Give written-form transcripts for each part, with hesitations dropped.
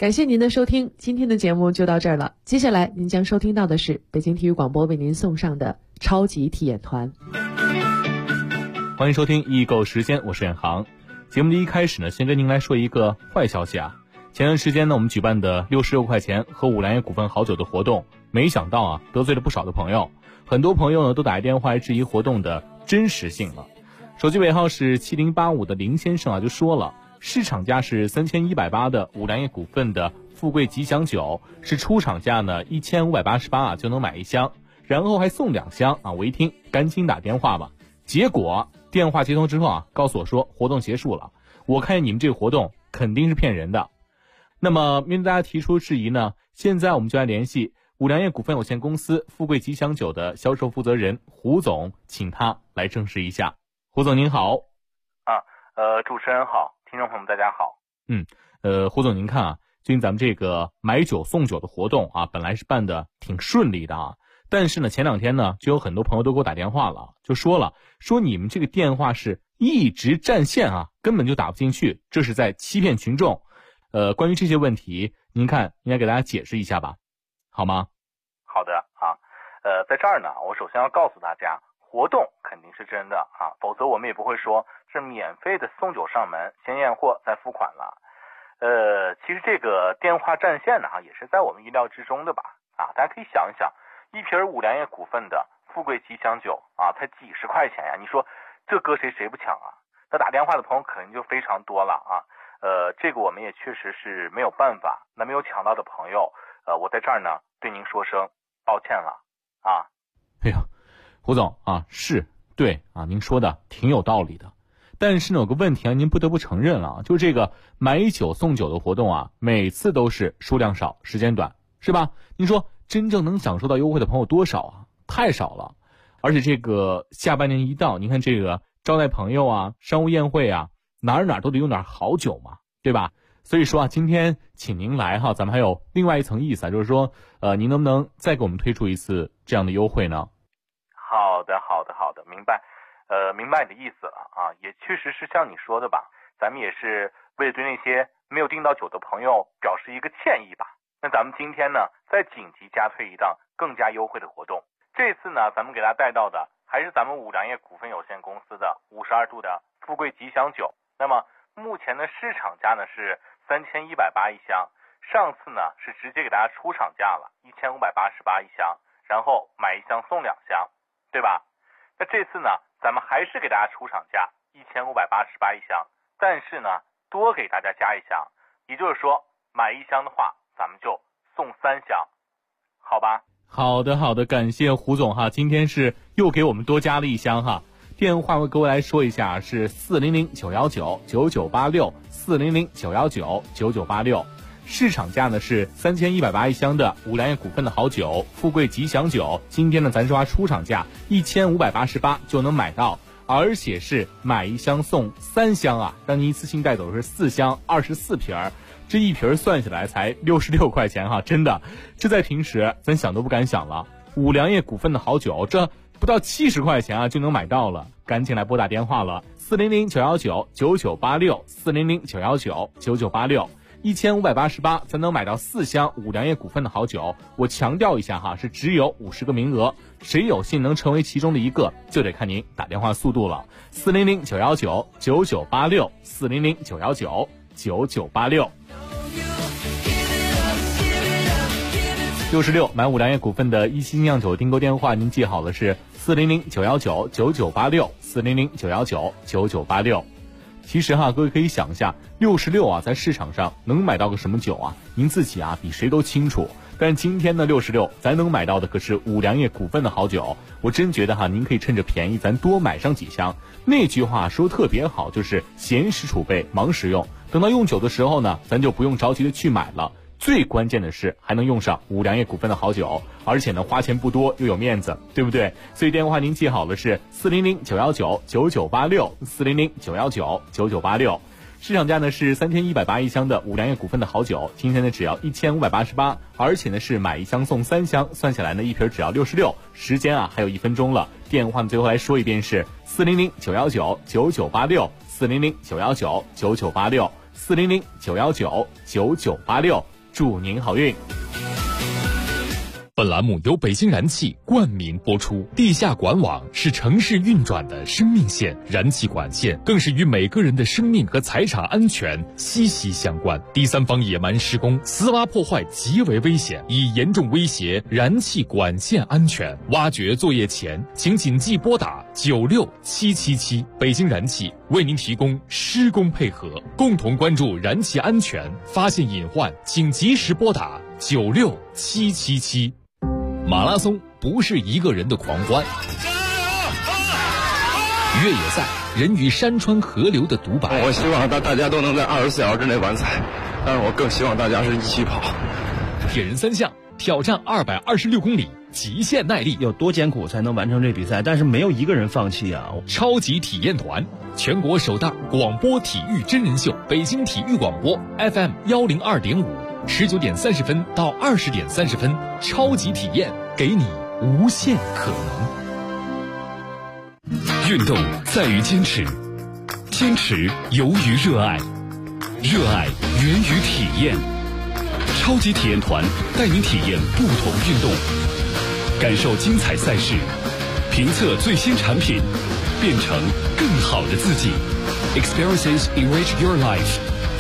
感谢您的收听，今天的节目就到这儿了。接下来您将收听到的是北京体育广播为您送上的超级体验团。 欢迎收听易购时间，我是远航。节目的一开始呢，先跟您来说一个坏消息啊。前段时间呢，我们举办的66块钱喝五粮液股份好酒的活动，没想到啊，得罪了不少的朋友。很多朋友呢都打来电话来质疑活动的真实性了。手机尾号是7085的林先生啊就说了，市场价是3180的五粮液股份的富贵吉祥酒，是出厂价呢1588啊就能买一箱，然后还送2箱啊。我一听赶紧打电话吧，结果电话接通之后啊，告诉我说活动结束了。我看你们这个活动肯定是骗人的。那么面对大家提出质疑呢，现在我们就来联系五粮液股份有限公司富贵吉祥酒的销售负责人胡总，请他来证实一下。胡总您好。 主持人好，听众朋友们大家好。 胡总您看啊，最近咱们这个买酒送酒的活动啊，本来是办的挺顺利的啊，但是呢前2天呢就有很多朋友都给我打电话了，就说你们这个电话是一直占线啊，根本就打不进去，这是在欺骗群众。关于这些问题，您看应该给大家解释一下吧，好吗？ 好的啊，在这儿呢，我首先要告诉大家，活动肯定是真的啊，否则我们也不会说是免费的送酒上门，先验货再付款了。其实这个电话占线呢，也是在我们意料之中的吧？啊，大家可以想一想，一瓶五粮液股份的富贵吉祥酒啊，才几十块钱呀，你说这搁谁不抢啊？那打电话的朋友肯定就非常多了啊。这个我们也确实是没有办法。那没有抢到的朋友，我在这儿呢对您说声抱歉了啊。 哎呀，胡总啊，是对啊，您说的挺有道理的。但是呢，有个问题啊，您不得不承认了，就这个买酒送酒的活动啊，每次都是数量少，时间短，是吧？您说真正能享受到优惠的朋友多少啊？太少了。而且这个下半年一到，您看这个招待朋友啊，商务宴会啊，哪儿都得用点好酒嘛，对吧？所以说啊，今天请您来哈，咱们还有另外一层意思啊，就是说，您能不能再给我们推出一次这样的优惠呢？ 好的，明白。明白你的意思了啊，也确实是像你说的吧，咱们也是为了对那些没有订到酒的朋友表示一个歉意吧。那咱们今天呢，再紧急加推一档更加优惠的活动。这次呢，咱们给大家带到的还是咱们五粮液股份有限公司的52度的富贵吉祥酒。那么目前的市场价呢是3180一箱，上次呢是直接给大家出厂价了1588一箱，然后买1箱送2箱，对吧？那这次呢，咱们还是给大家出厂价1588一箱，但是呢多给大家加1箱，也就是说买1箱的话，咱们就送3箱，好吧？ 好的，感谢胡总哈，今天是又给我们多加了1箱哈。电话我各位来说一下，是400-919-9986，400-919-9986。市场价呢是3180一箱的五粮液股份的好酒富贵吉祥酒，今天呢咱说出厂价1588就能买到，而且是买1箱送3箱啊，让您一次性带走的是4箱24瓶，这一瓶算下来才66块钱哈，真的，这在平时咱想都不敢想了。五粮液股份的好酒，这不到70块钱啊就能买到了，赶紧来拨打电话了，400-919-9986，400-919-9986，1588才能买到4箱五粮液股份的好酒。我强调一下哈，是只有50个名额，谁有幸能成为其中的一个，就得看您打电话速度了。400-919-9986，400-919-9986。66买五粮液股份的一星酿酒订购电话，您记好了是400-919-9986，400-919-9986。其实哈，各位可以想一下，66啊，在市场上能买到个什么酒啊？您自己啊比谁都清楚。但是今天的66，咱能买到的可是五粮液股份的好酒。我真觉得哈，您可以趁着便宜，咱多买上几箱。那句话说特别好，就是闲时储备，忙时用。等到用酒的时候呢，咱就不用着急的去买了。最关键的是还能用上五粮液股份的好酒，而且呢花钱不多又有面子，对不对？所以电话您记好了是400-919-9986，400-919-9986。市场价呢是3180一箱的五粮液股份的好酒，今天呢只要1588，而且呢是买1箱送3箱，算下来呢一瓶只要66。时间啊还有1分钟了，电话呢最后来说一遍是400-919-9986，400-919-9986。 400-919-9986，祝您好运。 本栏目由北京燃气冠名播出。地下管网是城市运转的生命线，燃气管线更是与每个人的生命和财产安全息息相关。第三方野蛮施工、私挖破坏极为危险，已严重威胁燃气管线安全。挖掘作业前，请谨记拨打96777。北京燃气为您提供施工配合，共同关注燃气安全，发现隐患请及时拨打96777。马拉松不是一个人的狂欢，越野赛人与山川河流的独白。 我希望大家都能在24小时之内完赛，但是我更希望大家是一起跑。 铁人三项挑战226公里，极限耐力， 有多艰苦才能完成这比赛？但是没有一个人放弃啊！ 超级体验团，全国首档广播体育真人秀，北京体育广播 FM 102.5，19点30分到20点30分，超级体验，给你无限可能。运动在于坚持，坚持由于热爱，热爱源于体验。超级体验团带你体验不同运动，感受精彩赛事，评测最新产品，变成更好的自己。Experiences enrich your life。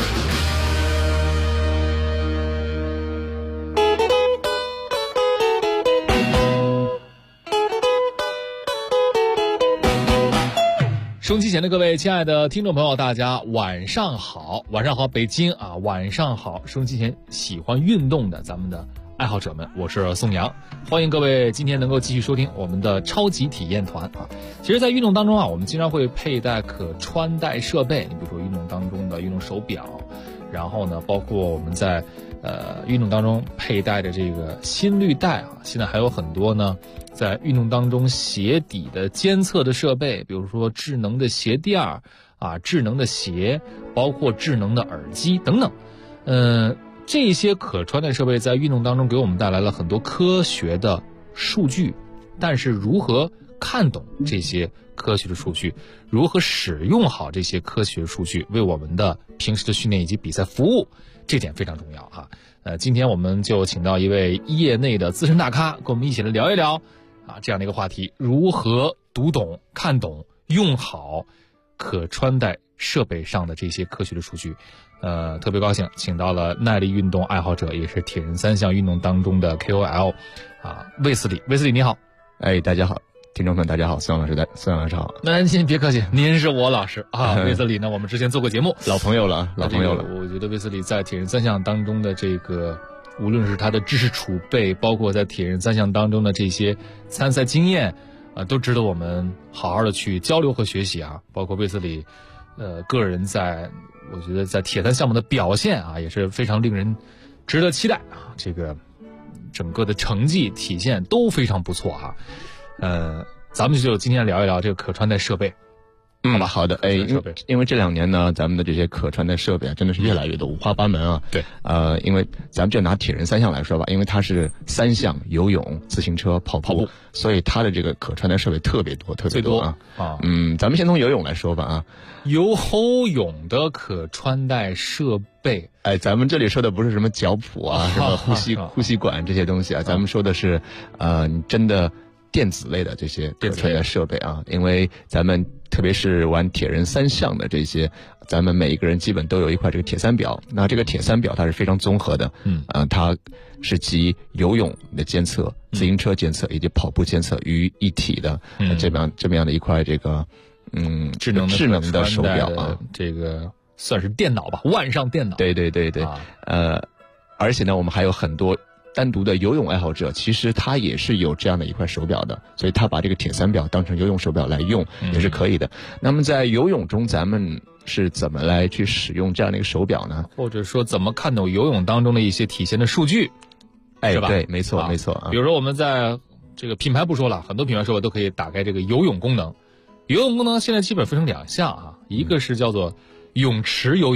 收音机前的各位亲爱的听众朋友，大家晚上好，晚上好，北京啊，晚上好，收音机前喜欢运动的咱们的爱好者们，我是宋阳，欢迎各位今天能够继续收听我们的超级体验团啊。其实在运动当中啊，我们经常会佩戴可穿戴设备，你比如说运动当中的运动手表，然后呢包括我们在运动当中佩戴的这个心率带啊，现在还有很多呢在运动当中鞋底的监测的设备，比如说智能的鞋垫啊，智能的鞋，包括智能的耳机等等。这些可穿戴设备在运动当中给我们带来了很多科学的数据，但是如何看懂这些科学的数据，如何使用好这些科学数据，为我们的平时的训练以及比赛服务，这点非常重要啊。今天我们就请到一位业内的资深大咖，跟我们一起来聊一聊啊这样的一个话题，如何读懂、看懂、用好可穿戴设备上的这些科学的数据。特别高兴请到了耐力运动爱好者，也是铁人三项运动当中的 KOL 啊，卫斯理。卫斯理你好。 大家好，听众朋友大家好，宋阳老师好。 那您别客气，您是我老师啊。卫斯理呢，我们之前做过节目， 老朋友了。我觉得卫斯理在铁人三项当中的这个，无论是他的知识储备，包括在铁人三项当中的这些参赛经验都值得我们好好的去交流和学习啊。包括卫斯理个人我觉得在铁三项目的表现啊，也是非常令人值得期待啊。这个整个的成绩体现都非常不错啊。咱们就今天聊一聊这个可穿戴设备。 好的。因为这2年呢，咱们的这些可穿戴设备啊，真的是越来越多，五花八门啊。 对。 因为咱们就拿铁人三项来说吧，因为它是3项，游泳、自行车、跑步，所以它的这个可穿戴设备特别多啊。咱们先从游泳来说吧啊。 游泳的可穿戴设备， 咱们这里说的不是什么脚蹼啊，什么呼吸管这些东西啊，咱们说的是真的电子类的这些可穿戴设备啊。因为咱们特别是玩铁人三项的这些，咱们每一个人基本都有一块这个铁三表。那这个铁三表它是非常综合的，它是集游泳的监测、自行车监测以及跑步监测于一体的，这么样的一块这个智能的手表啊， 这个算是电脑吧，万上电脑。 对。而且呢，我们还有很多单独的游泳爱好者，其实他也是有这样的一块手表的，所以他把这个铁三表当成游泳手表来用也是可以的。那么在游泳中，咱们是怎么来去使用这样的一个手表呢？ 或者说怎么看懂游泳当中的一些体现的数据？是吧？ 对，没错。 比如说我们在这个品牌不说了，很多品牌手表都可以打开这个游泳功能。游泳功能现在基本分成2项啊，一个是叫做泳池游泳，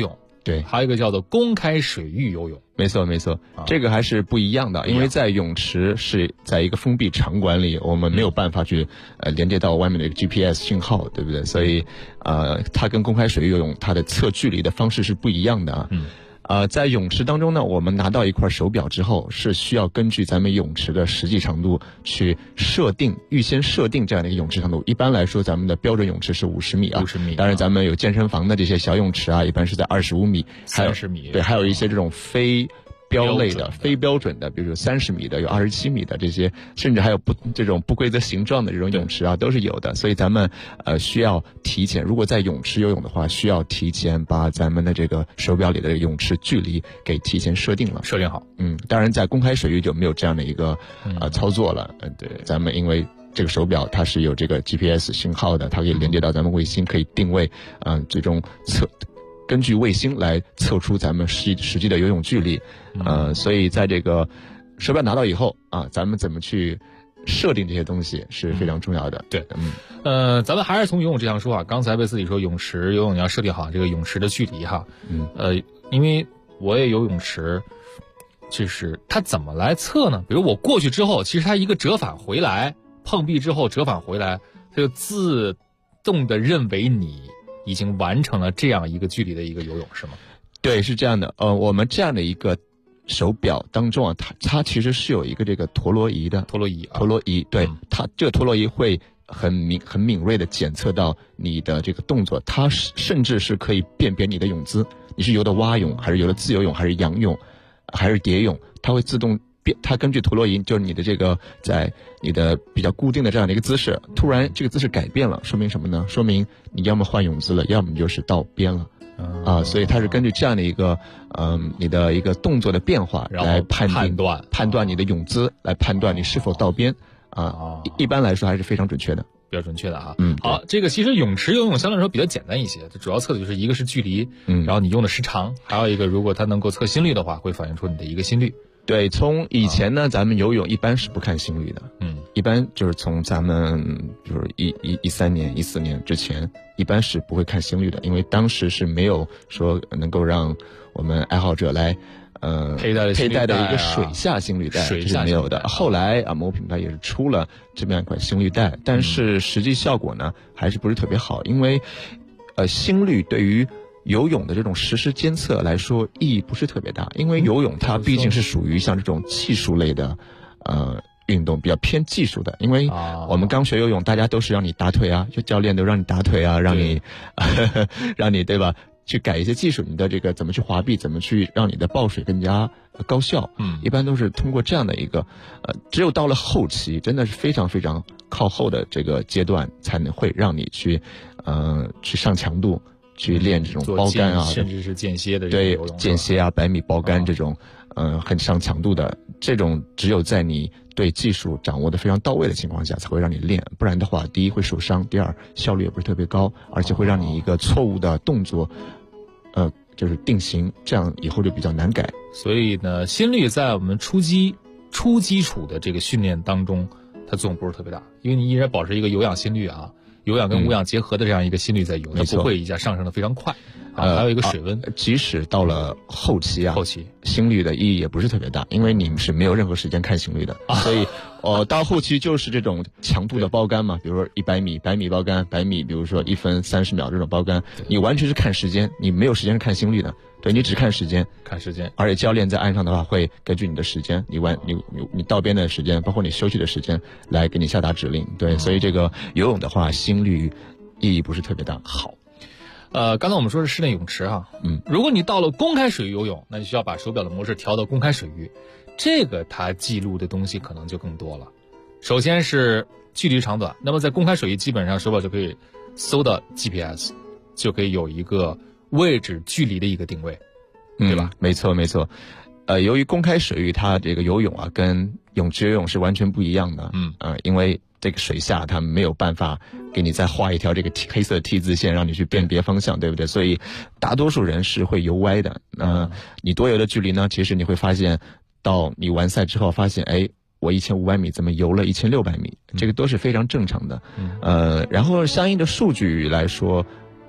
对， 还有一个叫做公开水域游泳。 没错没错，这个还是不一样的，因为在泳池是在一个封闭场馆里，我们没有办法去连接到外面的一个 GPS 信号，对不对？所以它跟公开水域游泳它的测距离的方式是不一样的。在泳池当中呢，我们拿到一块手表之后，是需要根据咱们泳池的实际长度去预先设定这样的一个泳池长度。一般来说，咱们的标准泳池是50米啊，50米。当然，咱们有健身房的这些小泳池啊，一般是在25米、 30米。 对，还有一些这种非标准的，比如30米的，有27米的这些，甚至还有这种不规则形状的这种泳池啊，都是有的。所以咱们需要提前，如果在泳池游泳的话，需要提前把咱们的这个手表里的泳池距离给提前设定好。当然在公开水域就没有这样的一个操作了。对，咱们因为这个手表它是有这个 GPS 信号的，它可以连接到咱们卫星，可以定位，最终根据卫星来测出咱们实际的游泳距离。所以在这个手表拿到以后啊，咱们怎么去设定这些东西是非常重要的。 对，咱们还是从游泳这项说啊，刚才贝斯里说泳池游泳你要设定好这个泳池的距离哈。因为我也游泳池，就是它怎么来测呢？比如我过去之后，其实它一个折返回来，碰壁之后折返回来，它就自动的认为你已经完成了这样一个距离的一个游泳，是吗？对， 是这样的。我们这样的一个手表当中啊，它其实是有一个这个陀螺仪的。陀螺仪，对，它这个陀螺仪会很敏锐的检测到你的这个动作，它甚至是可以辨别你的泳姿，你是游的蛙泳，还是游的自由泳，还是仰泳，还是蝶泳，它会自动它根据陀螺仪，就是你的这个在你的比较固定的这样的一个姿势，突然这个姿势改变了，说明什么呢？说明你要么换泳姿了，要么就是到边了。所以它是根据这样的一个你的一个动作的变化来判断你的泳姿，来判断你是否到边一般来说还是非常准确的， 比较准确的哈。好，这个其实泳池游泳相对来说比较简单一些，它主要测的就是一个是距离，然后你用的时长，还有一个如果它能够测心率的话，会反映出你的一个心率。 对，从以前呢，咱们游泳一般是不看心率的，一般就是从咱们就是13年、14年之前，一般是不会看心率的，因为当时是没有说能够让我们爱好者来佩戴的一个水下心率带，这是没有的。后来某品牌也是出了这么样一款心率带，但是实际效果呢还是不是特别好，因为心率对于游泳的这种实时监测来说意义不是特别大，因为游泳它毕竟是属于像这种技术类的运动，比较偏技术的。因为我们刚学游泳，大家都是让你打腿啊，就教练都让你打腿啊，让你让你对吧，去改一些技术，你的这个怎么去滑臂，怎么去让你的抱水更加高效。一般都是通过这样的一个只有到了后期，真的是非常非常靠后的这个阶段，才能会让你去上强度，去练这种包杆啊， 甚至是间歇的对间歇啊，100米包杆这种很上强度的，这种只有在你对技术掌握的非常到位的情况下才会让你练，不然的话，第一会受伤，第二效率也不是特别高，而且会让你一个错误的动作就是定型，这样以后就比较难改。 所以呢，心率在我们初基础的这个训练当中，它作用不是特别大，因为你依然保持一个有氧心率啊，有氧跟无氧结合的这样一个心率在游，它不会一下上升的非常快。还有一个水温， 即使到了后期心率的意义也不是特别大，因为你是没有任何时间看心率的，所以到后期就是这种强度的包杆嘛，比如说100米包杆，100米比如说1分30秒这种包杆，你完全是看时间，你没有时间看心率的，对，你只看时间，而且教练在岸上的话会根据你的时间，你到边的时间，包括你休息的时间来给你下达指令，对，所以这个游泳的话心率意义不是特别大。 好。刚才我们说是室内泳池哈，如果你到了公开水域游泳，那你需要把手表的模式调到公开水域，这个它记录的东西可能就更多了。首先是距离长短，那么在公开水域基本上手表就可以搜到 GPS， 就可以有一个位置距离的一个定位，对吧？ 没错。由于公开水域它这个游泳啊跟泳池游泳是完全不一样的，因为这个水下它没有办法给你再画一条这个黑色 T 字线让你去辨别方向，对不对？所以大多数人是会游歪的。你多游的距离呢，其实你会发现到你完赛之后发现，我1500米怎么游了1600米，这个都是非常正常的。然后相应的数据来说，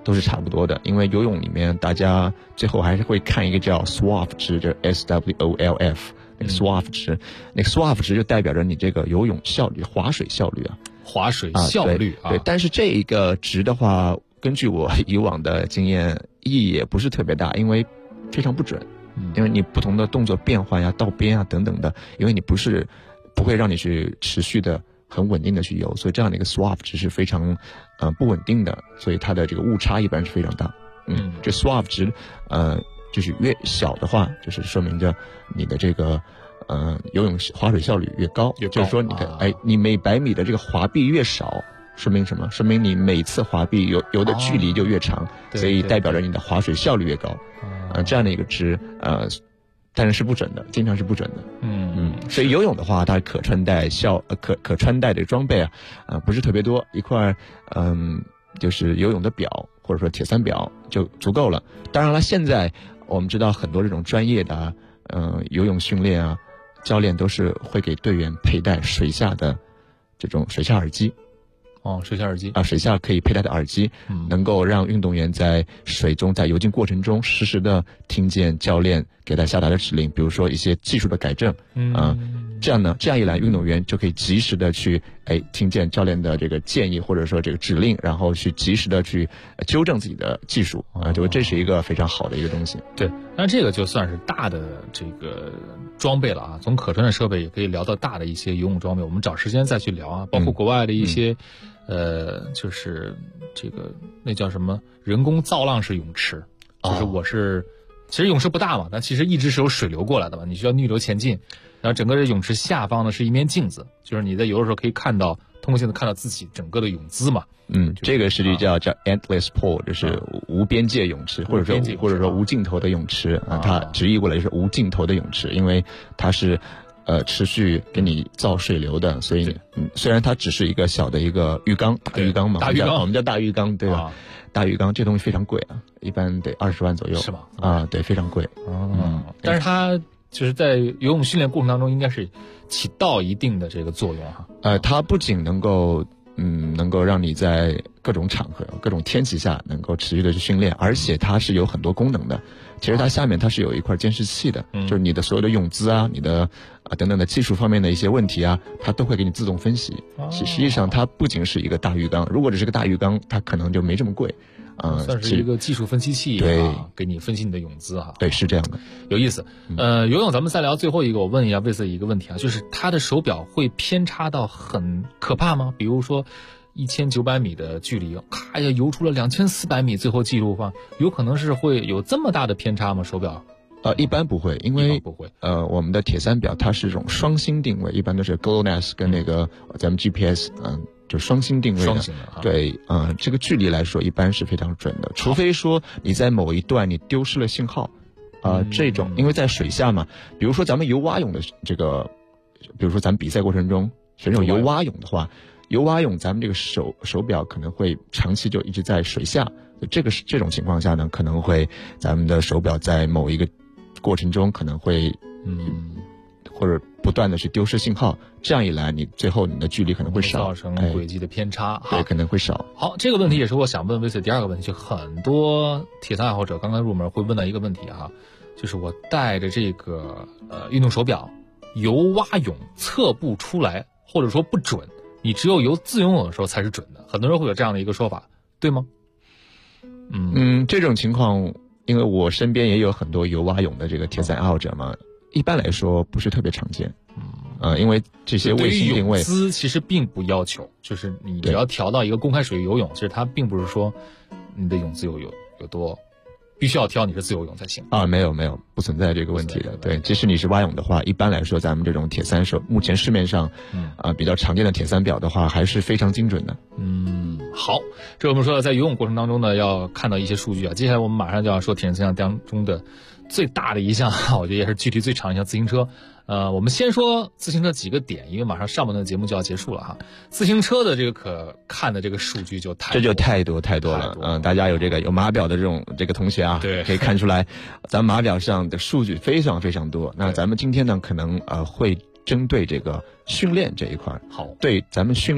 都是差不多的。因为游泳里面大家最后还是会看一个叫 SWOF 值，就是 SWOLF 那个 SWOF 值，那个 SWOF 值就代表着你这个游泳效率、划水效率啊。 划水效率对，但是这一个值的话，根据我以往的经验，意义也不是特别大，因为非常不准。因为你不同的动作变换呀、倒边啊等等的，因为你不会让你去持续的很稳定的去游，所以这样的一个 SWOF 值是非常不稳定的，所以它的这个误差一般是非常大。这 SWOF 值就是越小的话，就是说明着你的这个游泳划水效率越高，就是说你每100米的这个滑臂越少，说明什么？说明你每次滑臂游的距离就越长，所以代表着你的划水效率越高。这样的一个值但是不准的，经常是不准的。所以游泳的话，它可穿戴可穿戴的装备不是特别多，一块就是游泳的表或者说铁三表就足够了。当然了，现在我们知道很多这种专业的游泳训练啊，教练都是会给队员佩戴水下的这种水下耳机。 水下耳机水下可以佩戴的耳机，能够让运动员在水中在游进过程中实时的听见教练给他下达的指令，比如说一些技术的改正，这样一来，运动员就可以及时的去听见教练的这个建议或者说这个指令，然后去及时的去纠正自己的技术就这是一个非常好的一个东西。 对，那这个就算是大的这个装备了啊，从可穿的设备也可以聊到大的一些游泳装备，我们找时间再去聊啊，包括国外的一些就是这个那叫什么人工造浪式泳池，就是其实泳池不大嘛，但其实一直是有水流过来的嘛，你需要逆流前进，然后整个这泳池下方呢是一面镜子，就是你在游的时候可以通过镜子看到自己整个的泳姿嘛。 这个实际叫 endless pool， 就是无边界泳池，或者说无尽头的泳池它直译过来就是无尽头的泳池，因为它是持续给你造水流的，所以虽然它只是一个小的一个浴缸，大浴缸嘛，我们叫大浴缸，对吧？大浴缸这东西非常贵一般得20万左右，是吗？对，非常贵。 但是它就是在游泳训练过程当中，应该是起到一定的这个作用哈。 它不仅能够让你在各种场合、各种天气下能够持续的去训练，而且它是有很多功能的。其实它下面它是有一块监视器的，就是你的所有的泳姿啊、你的等等的技术方面的一些问题啊，它都会给你自动分析。实际上它不仅是一个大浴缸，如果只是个大浴缸，它可能就没这么贵。 算是一个技术分析器， 对， 给你分析你的泳姿哈。 对，是这样的， 有意思。游泳咱们再聊最后一个，我问一下魏斯一个问题啊，就是它的手表会偏差到很可怕吗？比如说1900米的距离，咔呀游出了2400米，最后记录话，有可能是会有这么大的偏差吗？手表？ 一般不会，因为我们的铁三表它是这种双星定位，一般都是 GLONASS 跟那个咱们 GPS，就双星定位的，对，这个距离来说一般是非常准的，除非说你在某一段你丢失了信号，这种因为在水下嘛，比如说咱们游蛙泳的这个，比如说咱们比赛过程中选手游蛙泳的话，游蛙泳咱们这个手表可能会长期就一直在水下，这种情况下呢，可能会咱们的手表在某一个过程中可能会或者不断的去丢失信号，这样一来你最后你的距离可能会少， 造成轨迹的偏差， 对，可能会少。 好，这个问题也是我想问威斯第二个问题，就很多铁三爱好者刚刚入门会问到一个问题就是我带着这个运动手表游蛙泳测不出来，或者说不准，你只有游自由泳的时候才是准的，很多人会有这样的一个说法，对吗？ 这种情况，因为我身边也有很多游蛙泳的这个铁三爱好者嘛，一般来说不是特别常见。因为这些卫星定位， 泳姿其实并不要求，就是你只要调到一个公开水域游泳，其实它并不是说你的泳姿有多必须要挑你是自由泳才行没有不存在这个问题的。对，即使你是蛙泳的话，一般来说咱们这种铁三手目前市面上比较常见的铁三表的话，还是非常精准的。 好，这我们说在游泳过程当中呢，要看到一些数据接下来我们马上就要说铁人三项当中的最大的一项，我觉得也是距离最长的一项自行车。我们先说自行车几个点，因为马上上半段的节目就要结束了自行车的这个可看的这个数据就太多了。 大家有码表的这个同学对， 可以看出来，咱们码表上的数据非常非常多。那咱们今天呢，可能会针对这个训练这一块， 好， 对咱们训练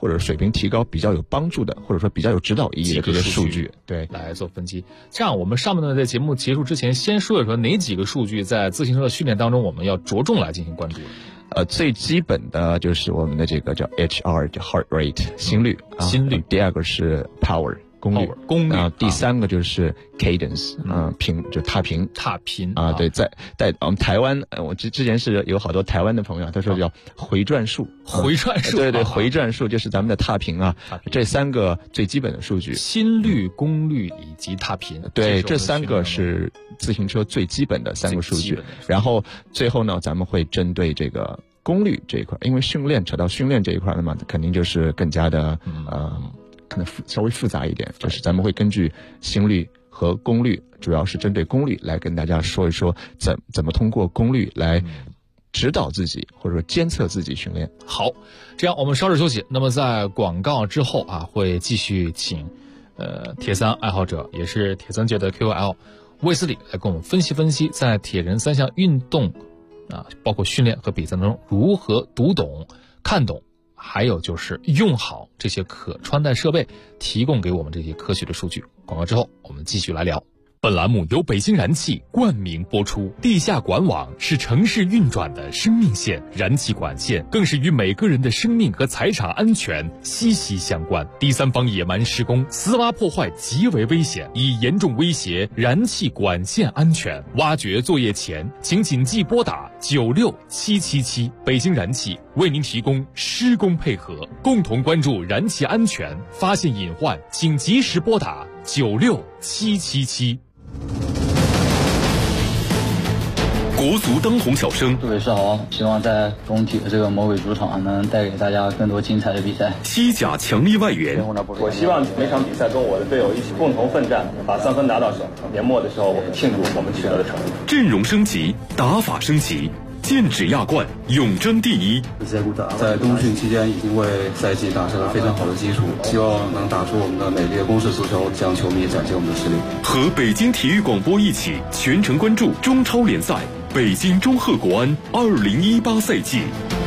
或者水平提高比较有帮助的，或者说比较有指导意义的这些数据，对， 来做分析。这样，我们上面呢在节目结束之前，先说一说哪几个数据在自行车的训练当中我们要着重来进行关注。 最基本的就是我们的这个叫 HR， 叫 heart rate， 心率，第二个是 power。功率，然后第三个就是 cadence， 就踏频啊，对，在我们台湾，我之前是有好多台湾的朋友，他说叫回转数，对，回转数就是咱们的踏频啊，这三个最基本的数据， 心率、功率以及踏频， 对，这三个是自行车最基本的三个数据，然后最后呢，咱们会针对这个功率这一块，因为扯到训练这一块的嘛，肯定就是更加的可能稍微复杂一点，就是咱们会根据心率和功率，主要是针对功率来跟大家说一说怎么通过功率来指导自己或者说监测自己训练。 好，这样我们稍事休息。那么在广告之后啊，会继续请铁三爱好者，也是铁三界的 KOL 卫斯理来跟我们分析在铁人三项运动啊，包括训练和比赛当中如何读懂、看懂。还有就是用好这些可穿戴设备，提供给我们这些科学的数据。广告之后，我们继续来聊。本栏目由北京燃气冠名播出。地下管网是城市运转的生命线，燃气管线更是与每个人的生命和财产安全息息相关。第三方野蛮施工、私挖破坏极为危险，已严重威胁燃气管线安全。挖掘作业前，请谨记拨打96777。北京燃气为您提供施工配合，共同关注燃气安全，发现隐患请及时拨打96777。 国足当红小生， 各位是好，希望在中体的这个魔鬼主场能带给大家更多精彩的比赛。 西甲强力外援， 我希望每场比赛跟我的队友一起共同奋战，把3分拿到手。年末的时候，我们庆祝我们取得的成绩。 阵容升级，打法升级，剑指亚冠，永争第一。 在冬训期间已经为赛季打下了非常好的基础，希望能打出我们的美丽的攻势足球，向球迷展现我们的实力。 和北京体育广播一起全程关注中超联赛北京中赫国安2018赛季。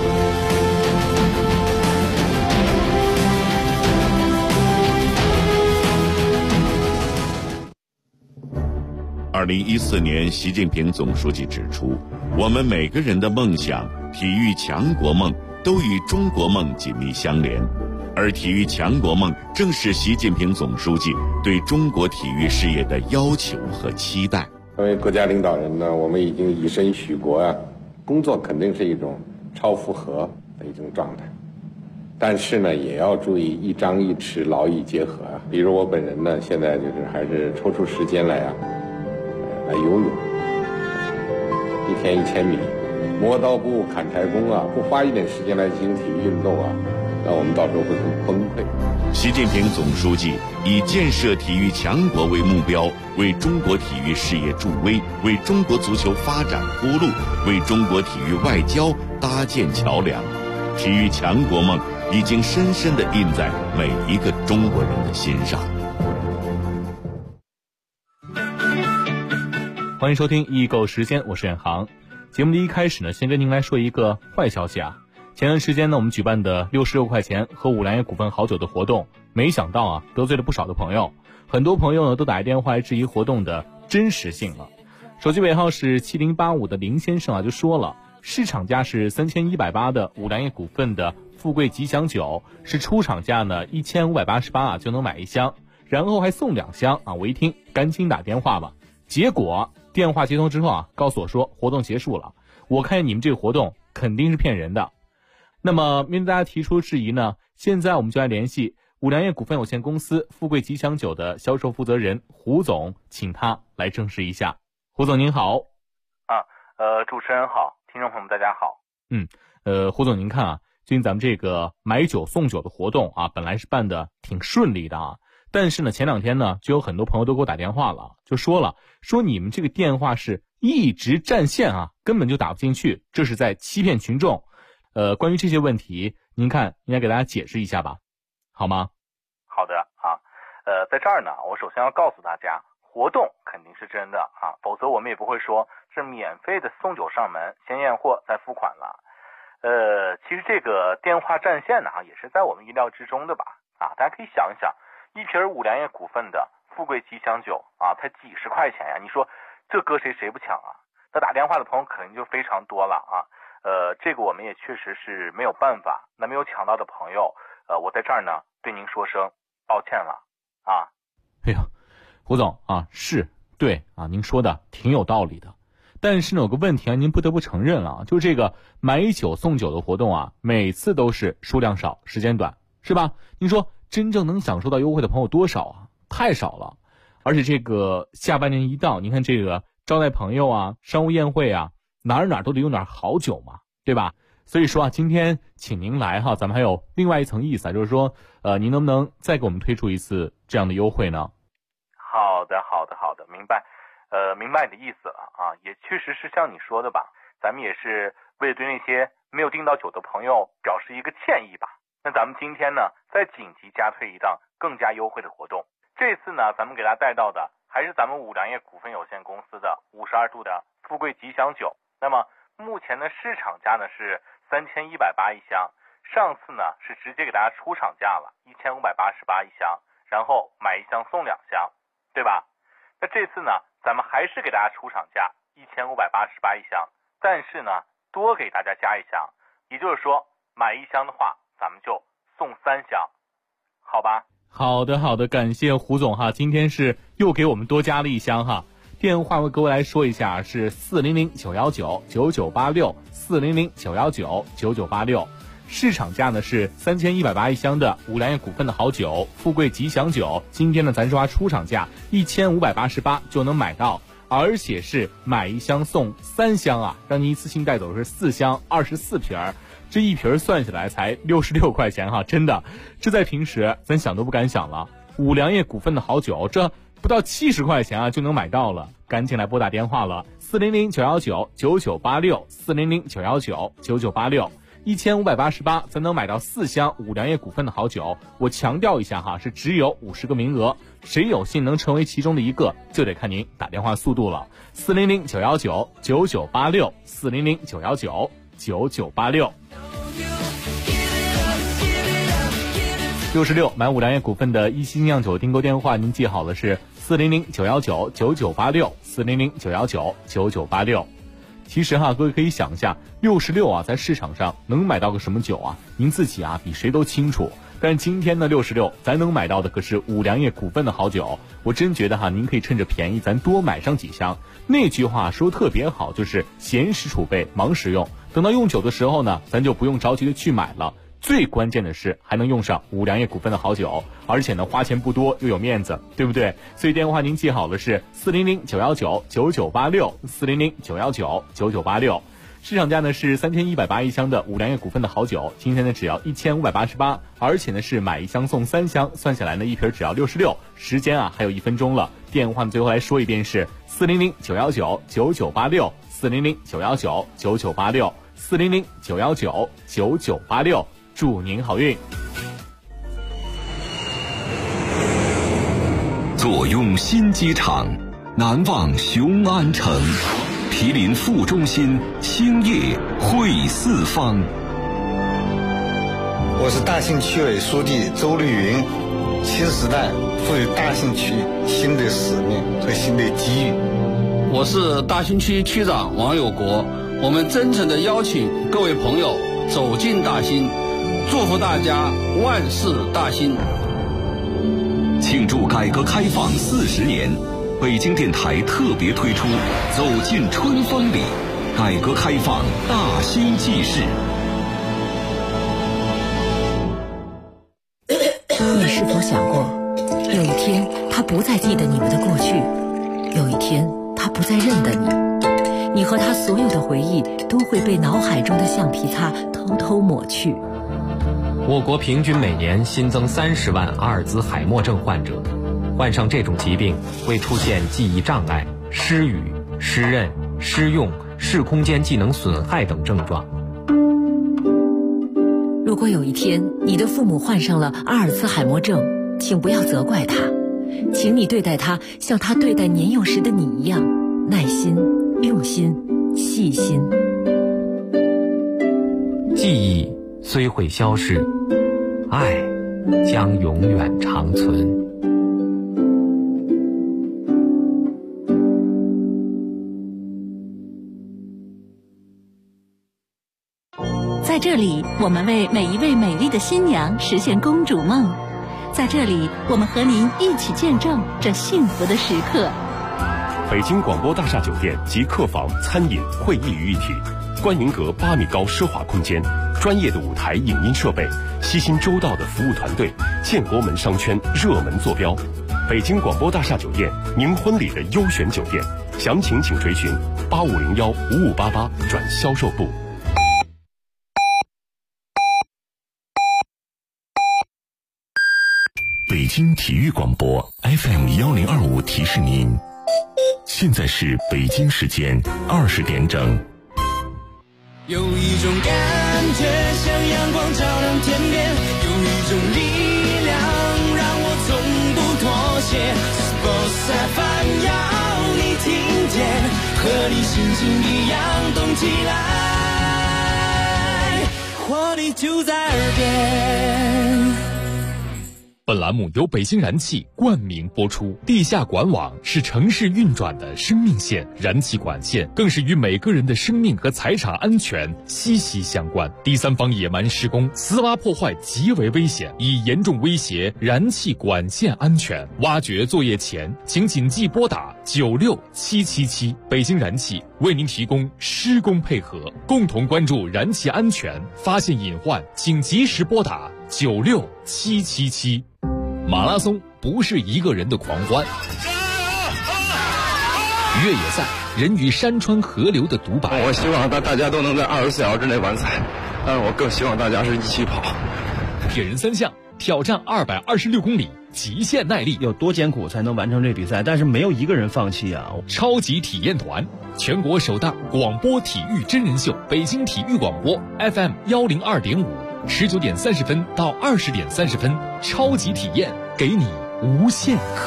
2014年，习近平总书记指出，我们每个人的梦想、体育强国梦都与中国梦紧密相连，而体育强国梦正是习近平总书记对中国体育事业的要求和期待。 作为国家领导人呢，我们已经以身许国啊，工作肯定是一种超负荷的一种状态，但是呢，也要注意一张一弛，劳逸结合啊。比如我本人呢，现在就是还是抽出时间来游泳，1天1000米，磨刀不误砍柴工啊，不花一点时间来进行体育运动啊，那我们到时候会很崩溃。 习近平总书记以建设体育强国为目标，为中国体育事业助威，为中国足球发展铺路，为中国体育外交搭建桥梁。体育强国梦已经深深地印在每一个中国人的心上。 欢迎收听易购时间，我是远航。节目的一开始呢，先跟您来说一个坏消息啊。前段时间呢，我们举办的66块钱和五粮液股份好酒的活动，没想到啊，得罪了不少的朋友。很多朋友呢，都打电话来质疑活动的真实性了。手机尾号是7085的林先生啊，就说了，市场价是3180的五粮液股份的富贵吉祥酒，是出厂价呢1588啊就能买1箱，然后还送2箱啊。我一听，赶紧打电话吧。结果电话接通之后啊，告诉我说活动结束了。我看见你们这个活动肯定是骗人的。那么面对大家提出质疑呢，现在我们就来联系五粮液股份有限公司富贵吉祥酒的销售负责人胡总，请他来证实一下。胡总您好。 主持人好，听众朋友们大家好。 胡总您看啊，最近咱们这个买酒送酒的活动啊，本来是办的挺顺利的啊，但是呢前2天呢，就有很多朋友都给我打电话了，就说你们这个电话是一直占线啊，根本就打不进去，这是在欺骗群众。关于这些问题，您看应该给大家解释一下吧，好吗？ 好的啊，在这儿呢，我首先要告诉大家，活动肯定是真的啊，否则我们也不会说是免费的送酒上门，先验货再付款了。其实这这个电话占线呢也是在我们意料之中的吧。大家可以想一想，一瓶五粮液股份的富贵吉祥酒才几十块钱呀，你说这搁谁不抢啊？那打电话的朋友肯定就非常多了啊。这个我们也确实是没有办法。那没有抢到的朋友，我在这儿呢对您说声抱歉了啊。 哎呀，胡总啊，是对啊，您说的挺有道理的。但是呢，有个问题您不得不承认了，就这个买酒送酒的活动每次都是数量少，时间短，是吧？您说真正能享受到优惠的朋友多少啊？太少了。而且这个下半年一到，您看这个招待朋友商务宴会哪儿都得用点好酒嘛，对吧？所以说今天请您来咱们还有另外一层意思就是说您能不能再给我们推出一次这样的优惠呢？ 好的，明白。明白你的意思了啊，也确实是像你说的吧，咱们也是为了对那些没有订到酒的朋友表示一个歉意吧。那咱们今天呢，再紧急加推一档更加优惠的活动。这次呢，咱们给大家带到的还是咱们五粮液股份有限公司的52度的富贵吉祥酒。那么目前的市场价呢是3180一箱，上次呢是直接给大家出厂价了1588一箱，然后买一箱送2箱，对吧？那这次呢，咱们还是给大家出厂价1588一箱，但是呢，多给大家加一箱，也就是说，买1箱的话，咱们就送3箱，好吧？ 好的，感谢胡总今天是又给我们多加了1箱电话我各位来说一下，是400-919-9986，400-919-9986。市场价呢是3180一箱的五粮液股份的好酒富贵吉祥酒，今天呢咱说出厂价1588就能买到，而且是买1箱送3箱让您一次性带走的是4箱24瓶，这一瓶算下来才66块钱真的，这在平时咱想都不敢想了。五粮液股份的好酒，这不到70块钱就能买到了，赶紧来拨打电话了，400-919-9986，400-919-9986。1588才能买到4箱五粮液股份的好酒。我强调一下是只有50个名额，谁有幸能成为其中的一个，就得看您打电话速度了。400-919-9986， 400-919-9986。66买五粮液股份的一星酿酒订购电话，您记好了是400-919-9986， 400-919-9986。其实各位可以想一下，66在市场上能买到个什么酒您自己比谁都清楚。但今天的66咱能买到的可是五粮液股份的好酒，我真觉得您可以趁着便宜咱多买上几箱。那句话说特别好，就是闲时储备忙时用，等到用酒的时候呢，咱就不用着急的去买了。最关键的是还能用上五粮液股份的好酒，而且呢花钱不多又有面子，对不对？所以电话您记好了是400-919-9986， 400-919-9986。市场价呢是3180一箱的五粮液股份的好酒，今天呢只要1588，而且呢是买1箱送3箱，算下来呢一瓶只要66，时间还有1分钟了。电话呢最后来说一遍是400-919-9986， 400-919-9986， 400-919-9986。祝您好运。 坐拥新机场，难忘雄安城，毗邻副中心，兴业汇四方。 我是大兴区委书记周绿云，新时代赋予大兴区新的使命和新的机遇。 我是大兴区区长王有国，我们真诚地邀请各位朋友走进大兴，祝福大家万事大兴。 庆祝改革开放40年，北京电台特别推出走进春风里，改革开放大兴纪事。 你是否想过，有一天他不再记得你们的过去，有一天他不再认得你，你和他所有的回忆都会被脑海中的橡皮擦偷偷抹去。 我国平均每年新增30万阿尔兹海默症患者，患上这种疾病会出现记忆障碍、失语、失认、失用、视空间技能损害等症状。 如果有一天你的父母患上了阿尔兹海默症，请不要责怪他，请你对待他像他对待年幼时的你一样，耐心、用心、细心。 记忆虽会消逝，爱将永远长存。 在这里，我们为每一位美丽的新娘实现公主梦。在这里，我们和您一起见证这幸福的时刻。 北京广播大厦酒店集客房、餐饮、会议于一体，观云阁8米高奢华空间，专业的舞台影音设备，悉心周到的服务团队，建国门商圈热门坐标。北京广播大厦酒店，您婚礼的优选酒店，详情请垂询8501-5588转销售部。 北京体育广播 FM1025提示您，现在是北京时间20点整。 有一种感觉像阳光照亮天边，有一种力量让我从不妥协。Sports FM 要你听见，和你心情一样动起来，活力就在耳边。 本栏目由北京燃气冠名播出。地下管网是城市运转的生命线，燃气管线更是与每个人的生命和财产安全息息相关。第三方野蛮施工、私挖破坏极为危险，已严重威胁燃气管线安全。挖掘作业前，请谨记拨打96777。北京燃气为您提供施工配合，共同关注燃气安全，发现隐患请及时拨打96777。马拉松不是一个人的狂欢，越野赛人与山川河流的独白。 我希望大家都能在24小时之内完赛，但是我更希望大家是一起跑。 铁人3项挑战226公里，极限耐力， 有多艰苦才能完成这比赛？但是没有一个人放弃啊！ 超级体验团，全国首档广播体育真人秀，北京体育广播 FM102.5，19点30分到20点30分，超级体验，给你无限可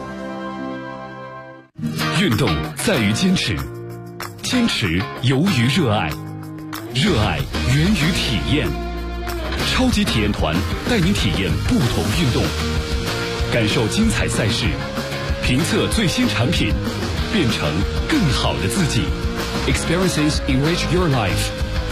能。 运动在于坚持，坚持由于热爱，热爱源于体验。超级体验团带您体验不同运动，感受精彩赛事，评测最新产品，变成更好的自己。Experiences enrich your life。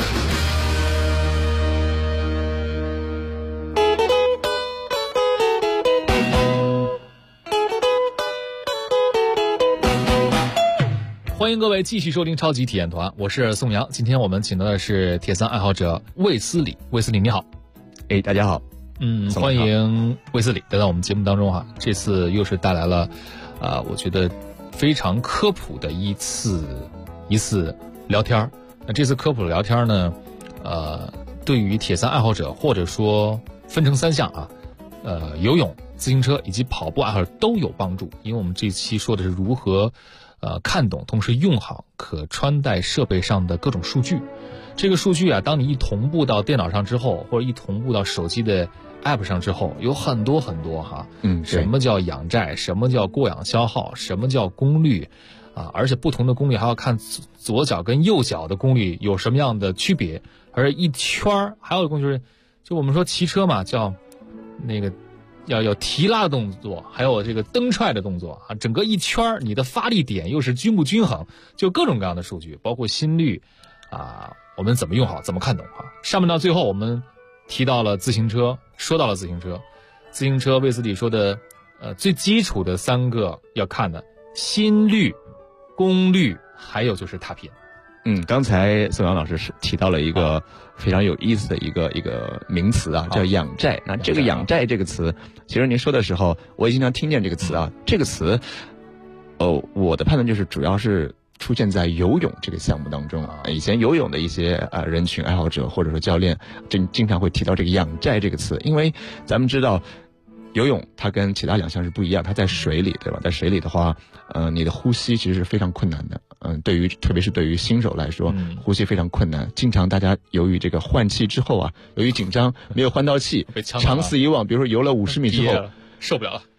欢迎各位继续收听超级体验团，我是宋阳。今天我们请到的是铁三爱好者卫斯理。卫斯理你好。 大家好。 欢迎卫斯理来到我们节目当中哈。这次又是带来了我觉得非常科普的一次聊天。那这次科普的聊天呢对于铁三爱好者，或者说分成3项啊，游泳、自行车以及跑步爱好者都有帮助。因为我们这期说的是如何看懂同时用好可穿戴设备上的各种数据。这个数据啊，当你一同步到电脑上之后，或者一同步到手机的 app 上之后，有很多很多哈。什么叫氧债，什么叫过氧消耗，什么叫功率啊？而且不同的功率还要看左脚跟右脚的功率有什么样的区别。而一圈还有一个功率就我们说骑车嘛，叫那个要有提拉的动作，还有这个蹬踹的动作啊，整个一圈你的发力点又是均不均衡，就各种各样的数据，包括心率啊，我们怎么用好，怎么看懂啊？上面到最后我们提到了自行车，说到了自行车卫斯理说的最基础的3个要看的心率、功率，还有就是踏频。 刚才宋阳老师是提到了一个非常有意思的一个名词啊，叫氧债。那这个氧债这个词，其实您说的时候，我也经常听见这个词啊。这个词，我的判断就是主要是出现在游泳这个项目当中。以前游泳的一些人群爱好者或者说教练，经常会提到这个氧债这个词，因为咱们知道游泳它跟其他2项是不一样，它在水里，对吧？在水里的话，你的呼吸其实是非常困难的。特别是对于新手来说，呼吸非常困难。经常大家由于这个换气之后啊，由于紧张没有换到气，长此以往，比如说游了50米之后受不了了，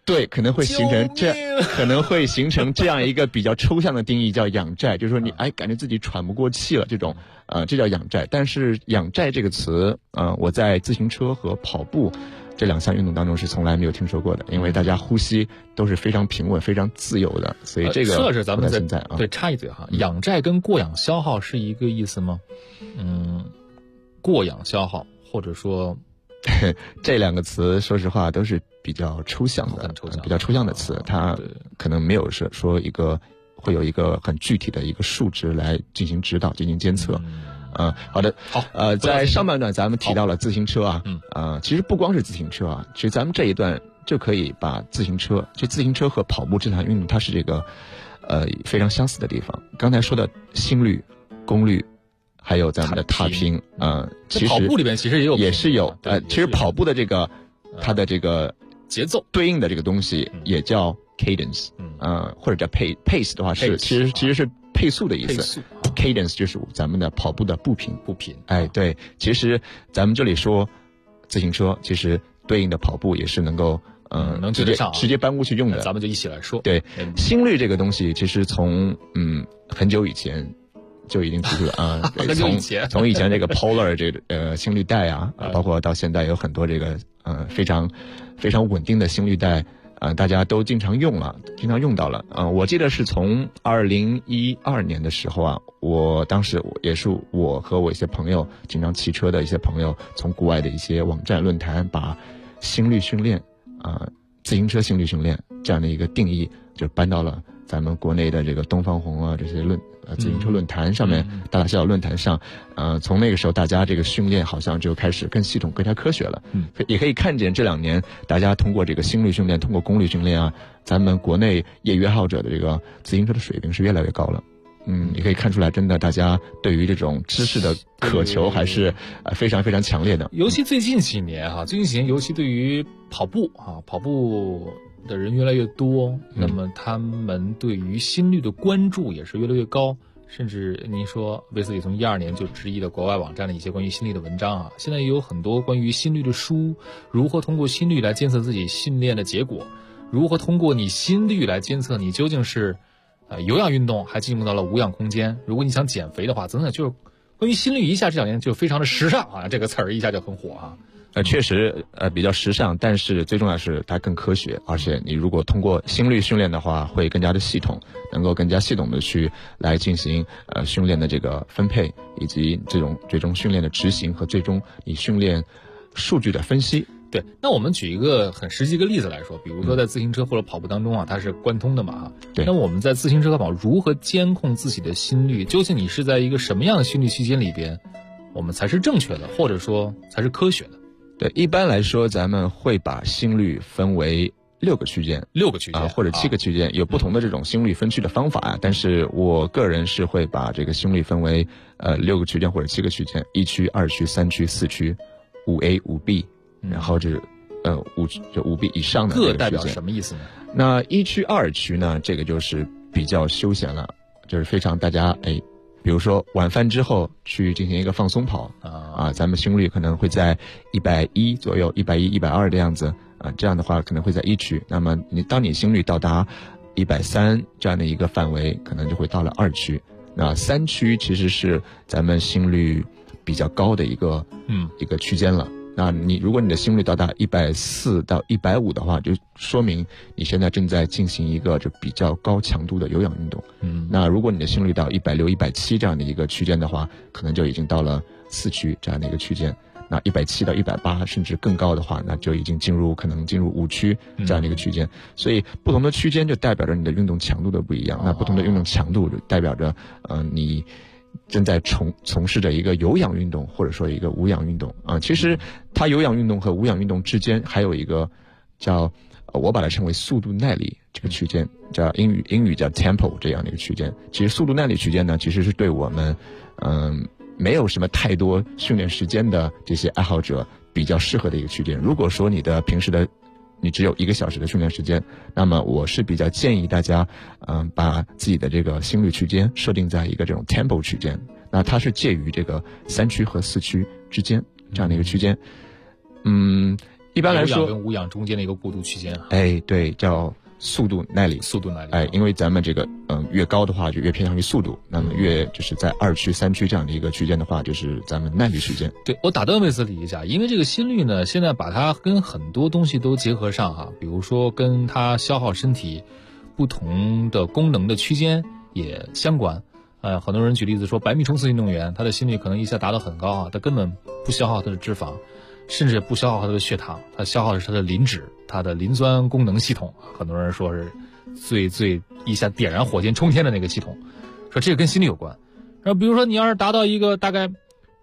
对，可能会形成这样一个比较抽象的定义，叫仰债，就是说你感觉自己喘不过气了，这种这叫仰债。但是仰债这个词，我在自行车和跑步这2项运动当中是从来没有听说过的，因为大家呼吸都是非常平稳、非常自由的，所以这个设置咱们存在对插一嘴哈，仰债跟过氧消耗是一个意思吗？过氧消耗或者说这2个词，说实话都是比较抽象的，比较抽象的词，它可能没有说会有一个很具体的一个数值来进行指导、进行监测。好的，好，在上半段咱们提到了自行车啊，其实不光是自行车啊，其实咱们这一段就可以把自行车和跑步这项运动，它是这个非常相似的地方。刚才说的心率、功率。还有咱们的踏频，其实跑步里边其实也是有，其实跑步的这个它的这个节奏对应的这个东西也叫 cadence，或者叫 pace 的话是其实是配速的意思。cadence 就是咱们的跑步的步频。对，其实咱们这里说自行车，其实对应的跑步也是能够能直接搬过去用的。 咱们就一起来说。 对，心率这个东西，其实从很久以前就已经提出了啊，从以前这个 Polar 这个心率带啊，包括到现在有很多这个非常非常稳定的心率带大家都经常用到了我记得是从2012年的时候啊，我当时也是我和我一些朋友经常骑车的一些朋友，从国外的一些网站论坛把心率训练自行车心率训练这样的一个定义就搬到了咱们国内的这个东方红啊这些自行车论坛上面，大大小小论坛上，从那个时候大家这个训练好像就开始更系统、更加科学了。也可以看见这2年大家通过这个心率训练、通过功率训练啊，咱们国内业余爱好者的这个自行车的水平是越来越高了。也可以看出来，真的大家对于这种知识的渴求还是非常非常强烈的。 尤其最近几年，尤其对于跑步的人越来越多，那么他们对于心率的关注也是越来越高，甚至您说威斯里从12年就质疑了国外网站的一些关于心率的文章现在也有很多关于心率的书，如何通过心率来监测自己训练的结果，如何通过你心率来监测你究竟是有氧运动还进入到了无氧空间，如果你想减肥的话，真的就是关于心率一下这2年就非常的时尚这个词儿一下就很火确实比较时尚，但是最重要是它更科学，而且你如果通过心率训练的话会更加的系统，能够更加系统的去来进行训练的这个分配，以及这种最终训练的执行和最终你训练数据的分析。 对，那我们举一个很实际的例子来说，比如说在自行车或者跑步当中它是贯通的嘛对。 那我们在自行车和跑如何监控自己的心率？究竟你是在一个什么样的心率区间里边，我们才是正确的，或者说才是科学的？ 对，一般来说咱们会把心率分为6个区间或者7个区间，有不同的这种心率分区的方法但是我个人是会把这个心率分为6个区间或者7个区间，1区、2区、3区、4区、5A、5B，然后是5B 以上的各代表什么意思呢？ 那1区、2区呢，这个就是比较休闲了，就是非常大家比如说晚饭之后去进行一个放松跑咱们心率可能会在110左右，110、120的样子这样的话可能会在1区。那么当你心率到达130这样的一个范围，可能就会到了2区。那3区其实是咱们心率比较高的一个区间了。那如果你的心率到达140到150的话，就说明你现在正在进行一个就比较高强度的有氧运动。那如果你的心率到160、170这样的一个区间的话，可能就已经到了4区这样的一个区间。那170到180甚至更高的话，那就已经可能进入5区这样的一个区间。所以不同的区间就代表着你的运动强度的不一样。那不同的运动强度就代表着你正在从事着一个有氧运动或者说一个无氧运动其实它有氧运动和无氧运动之间还有一个叫我把它称为速度耐力这个区间，叫英语叫 tempo 这样的一个区间。其实速度耐力区间呢，其实是对我们没有什么太多训练时间的这些爱好者比较适合的一个区间。如果说你只有1个小时的训练时间，那么我是比较建议大家把自己的这个心率区间设定在一个这种 tempo 区间，那它是介于这个3区和4区之间这样的一个区间。 一般来说， 有氧跟无氧中间的一个过渡区间。 哎，对，叫速度耐力。哎，因为咱们这个越高的话就越偏向于速度，那么越就是在2区、3区这样的一个区间的话，就是咱们耐力区间。 对，我打断位子理一下，因为这个心率呢，现在把它跟很多东西都结合上哈，比如说跟它消耗身体不同的功能的区间也相关。很多人举例子说，100米冲刺运动员他的心率可能一下达到很高啊，他根本不消耗他的脂肪，甚至不消耗他的血糖，他消耗的是他的磷脂，他的磷酸功能系统。很多人说是最一下点燃火箭冲天的那个系统，说这个跟心率有关。然后比如说你要是达到一个大概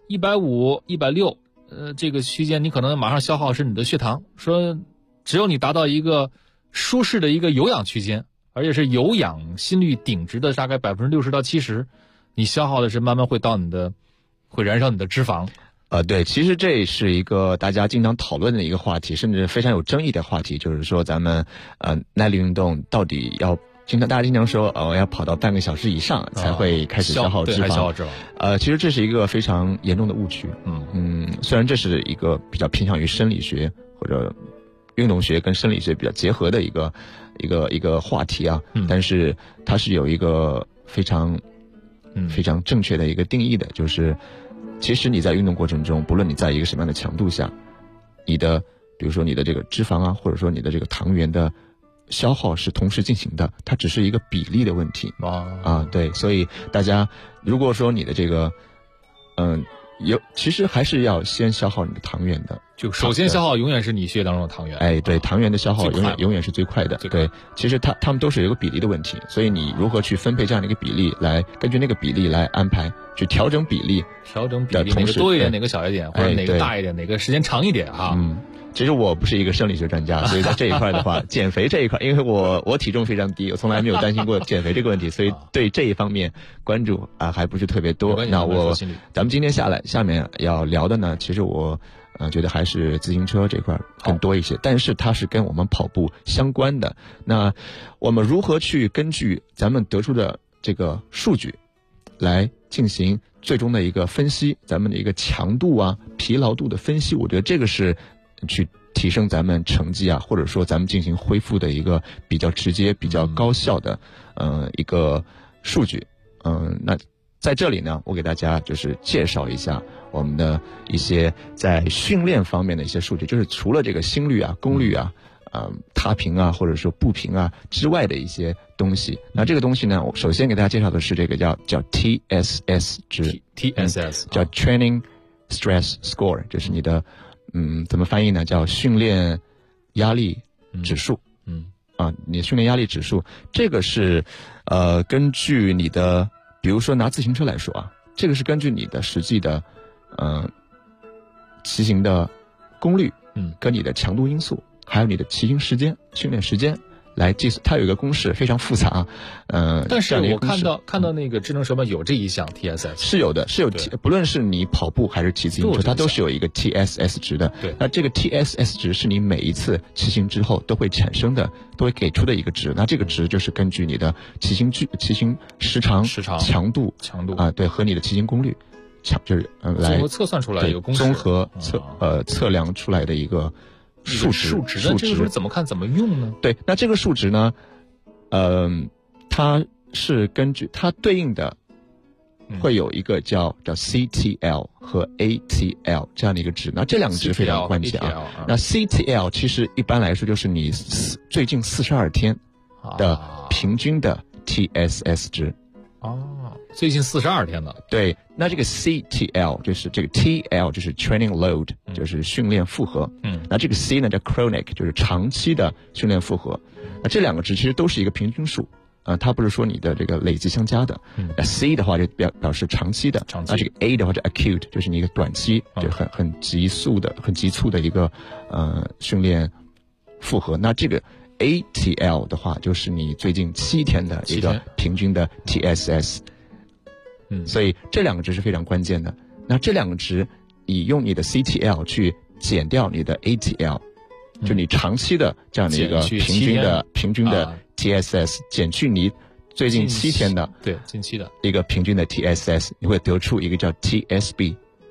150、160，这个区间，你可能马上消耗是你的血糖。说只有你达到一个舒适的一个有氧区间，而且是有氧心率顶值的大概60%到70%，你消耗的是慢慢会燃烧你的脂肪。 对，其实这是一个大家经常讨论的一个话题，甚至非常有争议的话题，就是说咱们耐力运动到底要大家经常说要跑到半个小时以上才会开始消耗脂肪。其实这是一个非常严重的误区。虽然这是一个比较偏向于生理学或者运动学跟生理学比较结合的一个话题啊，但是它是有一个非常正确的一个定义的，就是其实你在运动过程中，不论你在一个什么样的强度下，比如说你的这个脂肪啊，或者说你的这个糖原的消耗是同时进行的，它只是一个比例的问题。对，所以大家如果说你的这个其实还是要先消耗你的糖原的， 就首先消耗永远是你血液当中的糖原。 哎，对，糖原的消耗永远是最快的。对，其实他们都是有一个比例的问题，所以你如何去分配这样的一个比例，来根据那个比例来安排，去调整比例， 哪个多一点，哪个小一点，或者哪个大一点，哪个时间长一点啊。 其实我不是一个生理学专家，所以在这一块的话，减肥这一块，因为我体重非常低，我从来没有担心过减肥这个问题，所以对这一方面关注还不是特别多。那咱们今天下面要聊的呢，其实我觉得还是自行车这块更多一些，但是它是跟我们跑步相关的。那我们如何去根据咱们得出的这个数据来进行最终的一个分析，咱们的一个强度啊、疲劳度的分析，我觉得这个是去提升咱们成绩啊，或者说咱们进行恢复的一个比较直接、比较高效的一个数据。那在这里呢，我给大家就是介绍一下我们的一些在训练方面的一些数据，就是除了这个心率啊、功率啊、踏频啊，或者说步频啊之外的一些东西。那这个东西呢，我首先给大家介绍的是这个叫 TSS 值 ，TSS 叫 Training Stress Score， 就是你的怎么翻译呢？叫训练压力指数。你训练压力指数，这个是根据你的，比如说拿自行车来说啊，这个是根据你的实际的骑行的功率，跟你的强度因素，还有你的骑行时间、训练时间来计算。它有一个公式非常复杂但是我看到那个智能手表有这一项 TSS， 是有的，不论是你跑步还是骑自行车，它都是有一个 TSS 值的。 对， 那这个 TSS 值是你每一次骑行之后都会产生的，都会给出的一个值。那这个值就是根据你的骑行时长、强度啊，对，和你的骑行功率，就是来综合测算出来一个公式， 综合测量出来的一个数值。 那这个是怎么看怎么用呢？ 对，那这个数值呢，它是根据它对应的会有一个叫 CTL 和 ATL 这样的一个值。那这两个值非常关键啊。那 CTL 其实一般来说就是你最近42天的平均的 TSS 值。 最近42天的。 对，那这个 CTL 就是这个 TL 就是 training load，就是训练负荷。那这个 C 呢叫 chronic， 就是长期的训练负荷。那这两个值其实都是一个平均数。它不是说你的这个累计相加的。那 C 的话就表示长期的，那这个 A 的话就 acute， 就是你一个短期，就很急促的一个训练负荷。那这个 ATL 的话就是你最近7天的一个平均的 TSS。所以这两个值是非常关键的。那这两个值，你用你的 CTL 去减掉你的 ATL，就你长期的这样的一个平均的 TSS，减去你最近7天的近期的一个平均的 TSS， 你会得出一个叫 TSB，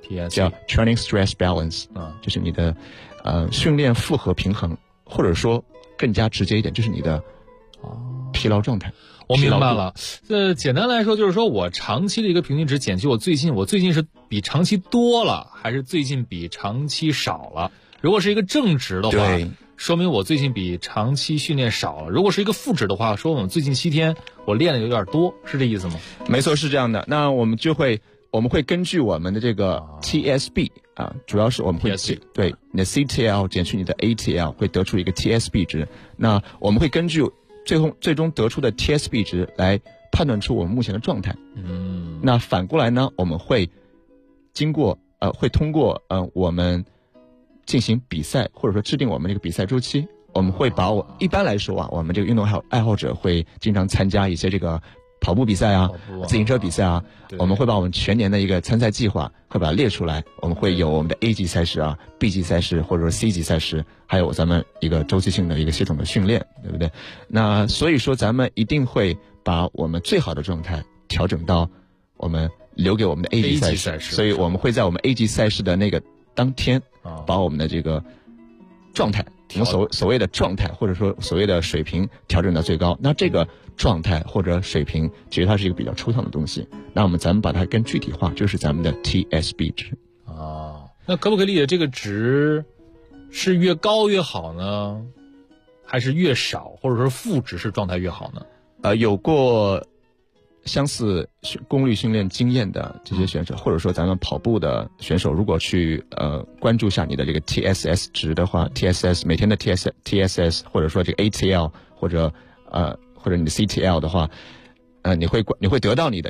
叫 training stress balance，就是你的训练负荷平衡，或者说更加直接一点，就是你的疲劳状态。 我明白了，简单来说就是说我长期的一个平均值减去我最近是比长期多了，还是最近比长期少了？如果是一个正值的话，说明我最近比长期训练少了；如果是一个负值的话，说我们最近7天我练的有点多，是这意思吗？ 没错，是这样的。那我们会根据我们的这个 TSB 主要是我们会对你的 CTL 减去你的 ATL， 会得出一个 TSB 值。那我们会根据最终得出的 TSB 值来判断出我们目前的状态。那反过来呢，我们会会通过我们进行比赛，或者说制定我们这个比赛周期。我们会把一般来说我们这个运动爱好者会经常参加一些这个跑步比赛自行车比赛我们会把我们全年的一个参赛计划会把它列出来。我们会有我们的 A 级赛事B 级赛事，或者说 C 级赛事，还有咱们一个周期性的一个系统的训练，对不对？那所以说咱们一定会把我们最好的状态调整到我们留给我们的 A 级赛事，所以我们会在我们 A 级赛事的那个当天把我们的这个状态，所谓的状态或者说所谓的水平调整到最高。那这个状态或者水平其实它是一个比较抽象的东西，那咱们把它更具体化，就是咱们的 TSB 值。 那可不可以理解这个值是越高越好呢，还是越少或者说负值是状态越好呢？ 有过相似功率训练经验的这些选手，或者说咱们跑步的选手，如果去关注下你的这个 TSS 值的话，TSS 每天的 TSS 或者说这个 ATL 或者你的 CTL 的话，你肯定会得到你的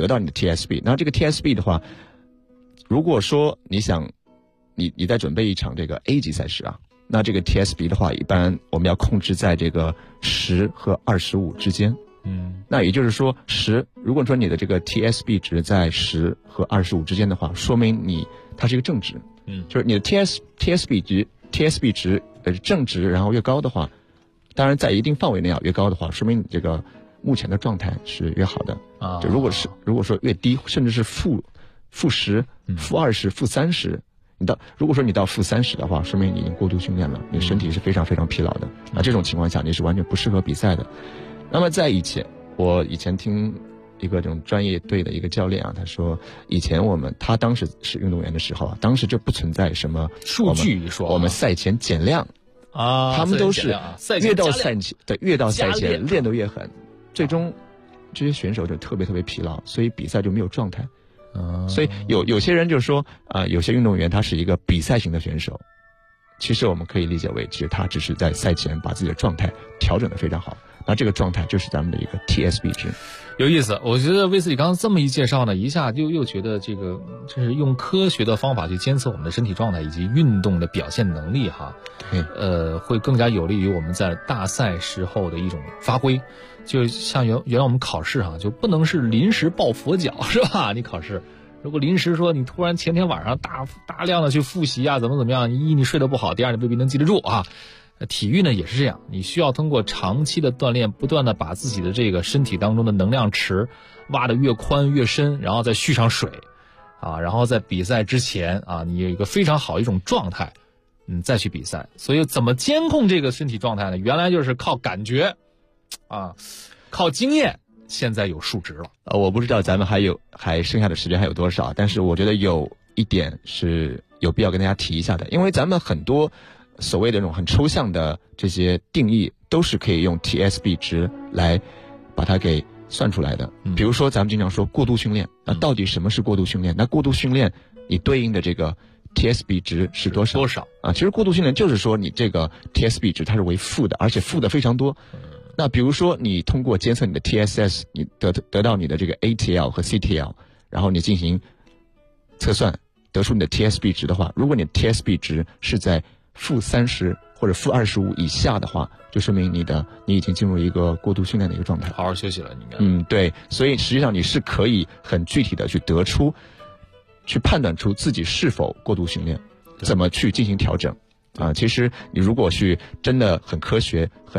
TSB。那这个 TSB 的话，如果说你在准备一场这个 A 级赛事那这个 TSB 的话，一般我们要控制在这个10和25之间。那也就是说如果说你的这个 TSB 值在10和25之间的话，说明它是一个正值。就是你的 TSB 值正值，然后越高的话，当然在一定范围内越高的话，说明你这个目前的状态是越好的。就如果说越低，甚至是负10、负20、负30，如果说你到负30的话，说明你已经过度训练了，你身体是非常非常疲劳的。那这种情况下你是完全不适合比赛的。那么我以前听一个这种专业队的一个教练他说，以前他当时是运动员的时候当时就不存在什么数据说我们赛前减量他们都是越到赛前练得越狠，最终这些选手就特别特别疲劳，所以比赛就没有状态。所以有些人就说有些运动员他是一个比赛型的选手，其实我们可以理解为，其实他只是在赛前把自己的状态调整得非常好，那这个状态就是咱们的一个 TSB 值。 有意思，我觉得威斯里刚刚这么一介绍呢，一下又觉得这是用科学的方法去监测我们的身体状态以及运动的表现能力会更加有利于我们在大赛时候的一种发挥。就像原来我们考试就不能是临时抱佛脚，是吧？你考试如果临时说你突然前天晚上大量的去复习怎么样，你睡得不好，第二你未必能记得住体育呢也是这样，你需要通过长期的锻炼，不断的把自己的这个身体当中的能量池挖得越宽越深，然后再蓄上水然后在比赛之前你有一个非常好一种状态，再去比赛。所以怎么监控这个身体状态呢？原来就是靠感觉靠经验，现在有数值了。 我不知道咱们还剩下的时间还有多少，但是我觉得有一点是有必要跟大家提一下的，因为咱们很多所谓的这种很抽象的这些定义都是可以用 TSB 值来把它给算出来的。比如说咱们经常说过度训练，那到底什么是过度训练？那过度训练你对应的这个 TSB 值是多少其实过度训练就是说你这个 TSB 值它是为负的，而且负的非常多。那比如说你通过监测你的 TSS， 你得到你的这个 ATL 和 CTL， 然后你进行测算得出你的 TSB 值的话，如果你的 TSB 值是在负30或者负25以下的话，就说明你已经进入一个过度训练的一个状态， 好好休息了。应该对，所以实际上你是可以很具体的去判断出自己是否过度训练，怎么去进行调整其实你如果去真的很科学很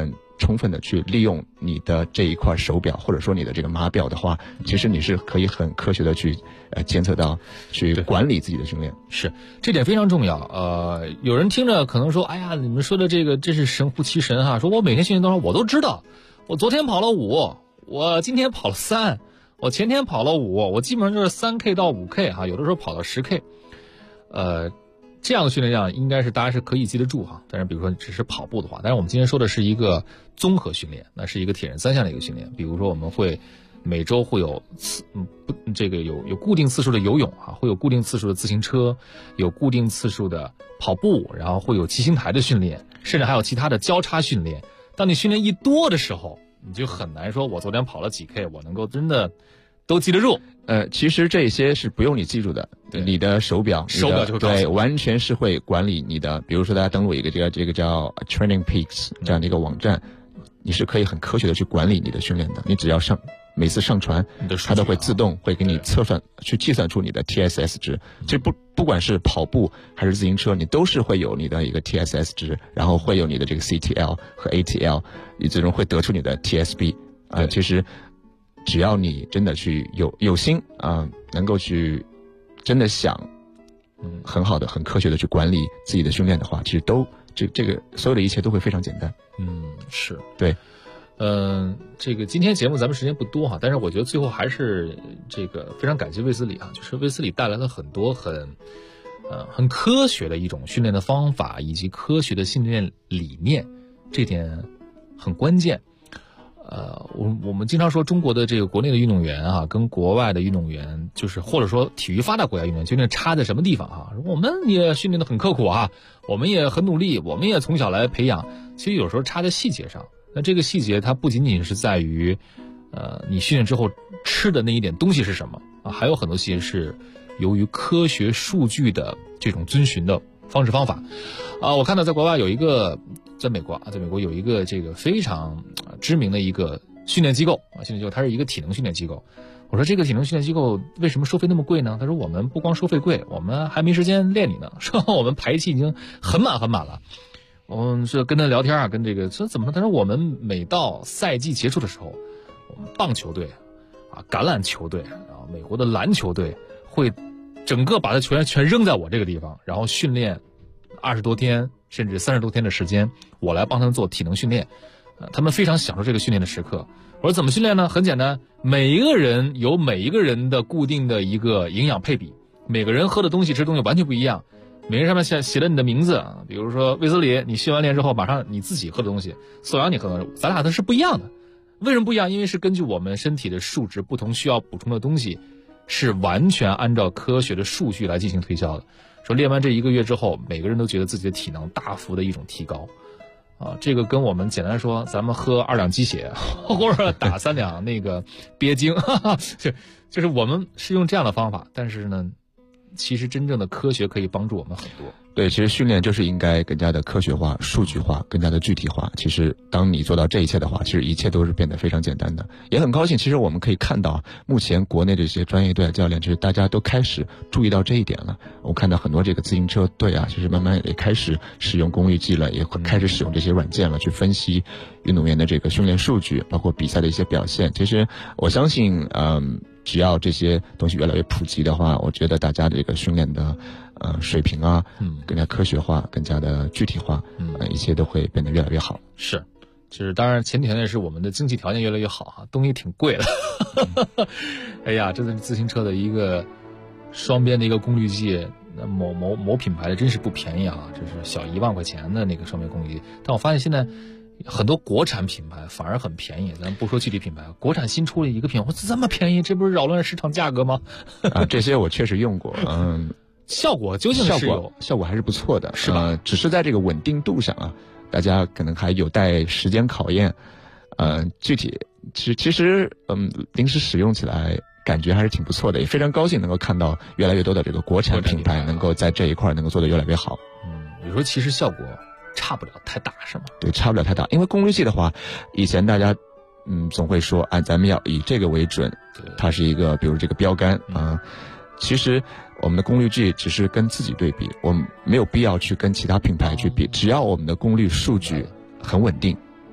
充分的去利用你的这一块手表，或者说你的这个码表的话，其实你是可以很科学的去监测到，去管理自己的训练。 是，这点非常重要。有人听着可能说，哎呀，你们说的这个真是神乎其神哈！说我每天训练多少我都知道，我昨天跑了5，我今天跑了3，我前天跑了5，我基本上就是3K 到5K 哈，有的时候跑到10K。这样的训练量应该是大家是可以记得住哈。但是比如说只是跑步的话，但是我们今天说的是一个综合训练，那是一个铁人3项的一个训练。比如说我们会每周会有有固定次数的游泳啊，会有固定次数的自行车，有固定次数的跑步，然后会有骑行台的训练，甚至还有其他的交叉训练。当你训练一多的时候，你就很难说我昨天跑了几 K 我能够真的都记得住。 其实这些是不用你记住的，你的手表就会告诉你，对，完全是会管理你的。比如说大家登录一个这个叫 Training Peaks 这样的一个网站，你是可以很科学的去管理你的训练的。你只要每次上传，它都会自动会给你测算去计算出你的 TSS 值。其实不管是跑步还是自行车，你都是会有你的一个 TSS 值，然后会有你的这个 CTL 和 ATL， 你最终会得出你的 TSB。其实只要你真的去有心能够去真的想很好的很科学的去管理自己的训练的话，其实都这个所有的一切都会非常简单。 是对。 这个今天节目咱们时间不多哈，但是我觉得最后还是这个非常感谢卫斯理啊，就是卫斯理带来了很多很科学的一种训练的方法以及科学的训练理念，这点很关键。我们经常说中国的这个国内的运动员啊，跟国外的运动员，就是或者说体育发达国家运动员究竟差在什么地方啊？我们也训练得很刻苦啊，我们也很努力，我们也从小来培养，其实有时候差在细节上。那这个细节它不仅仅是在于你训练之后吃的那一点东西是什么啊，还有很多细节是由于科学数据的这种遵循的方式方法我看到在国外有一个在美国有一个这个非常知名的一个训练机构它是一个体能训练机构。我说这个体能训练机构为什么收费那么贵呢？他说我们不光收费贵，我们还没时间练你呢，说我们排期已经很满了。是跟他聊天跟这个说怎么呢？他说我们每到赛季结束的时候，我们棒球队橄榄球队美国的篮球队会整个把他球员全扔在我这个地方，然后训练20多天甚至30多天的时间，我来帮他们做体能训练。他们非常享受这个训练的时刻。我说怎么训练呢？很简单，每一个人有每一个人的固定的一个营养配比，每个人喝的东西吃的东西完全不一样，每个人上面写了你的名字比如说卫斯理，你训完练之后马上你自己喝的东西，索阳你喝的，咱俩它是不一样的。为什么不一样？因为是根据我们身体的数值不同，需要补充的东西是完全按照科学的数据来进行推销的。说练完这1个月之后，每个人都觉得自己的体能大幅的一种提高这个跟我们简单说咱们喝2两鸡血或者打3两那个鳖精就是我们是用这样的方法，但是呢其实真正的科学可以帮助我们很多。 对，其实训练就是应该更加的科学化、数据化，更加的具体化。其实当你做到这一切的话，其实一切都是变得非常简单的。也很高兴，其实我们可以看到目前国内这些专业队教练，其实大家都开始注意到这一点了。我看到很多这个自行车队其实慢慢也开始使用功率计了，也开始使用这些软件了，去分析运动员的这个训练数据，包括比赛的一些表现。其实我相信只要这些东西越来越普及的话，我觉得大家的这个训练的水平更加科学化，更加的具体化一切都会变得越来越好。 是，就是当然前提条件是我们的经济条件越来越好东西挺贵的哎呀，真的是自行车的一个双边的一个功率计，那某品牌的真是不便宜这是小1万块钱的那个双边功率计。但我发现现在很多国产品牌反而很便宜，咱不说具体品牌，国产新出了一个品牌这么便宜，这不是扰乱市场价格吗这些我确实用过效果究竟是效果还是不错的， 是吧？ 只是在这个稳定度上大家可能还有待时间考验。具体其实临时使用起来感觉还是挺不错的，也非常高兴能够看到越来越多的这个国产品牌能够在这一块能够做得越来越好。 有时候其实效果差不了太大，是吗？ 对，差不了太大。因为功率计的话，以前大家总会说咱们要以这个为准，它是一个比如这个标杆其实我们的功率计只是跟自己对比，我们没有必要去跟其他品牌去比，只要我们的功率数据很稳定，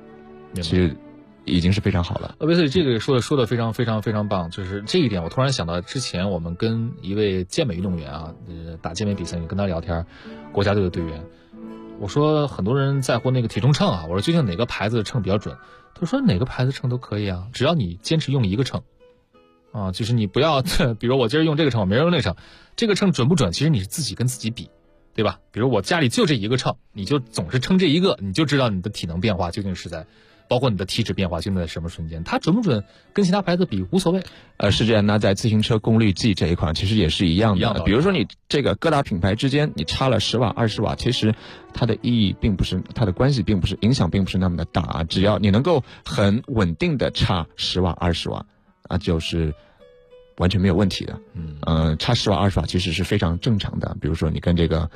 其实已经是非常好了。 威斯利这个说的非常非常非常棒，就是这一点我突然想到之前我们跟一位健美运动员啊，打健美比赛跟他聊天，国家队的队员，我说很多人在乎那个体重秤啊，我说究竟哪个牌子的秤比较准？他说哪个牌子秤都可以啊，只要你坚持用一个秤啊，就是你不要比如我今儿用这个秤，我明儿用那个秤，这个秤准不准其实你是自己跟自己比，对吧？比如我家里就这一个秤，你就总是称这一个，你就知道你的体能变化究竟是在，包括你的体脂变化究竟在什么瞬间，它准不准跟其他牌子比无所谓。 是这样。那在自行车功率计这一块其实也是一样的。比如说你这个各大品牌之间你差了10瓦20瓦，其实它的意义并不是，它的关系并不是，影响并不是那么的大啊。只要你能够很稳定的差10瓦20瓦啊，就是完全没有问题的。差10瓦20瓦其实是非常正常的。比如说你跟这个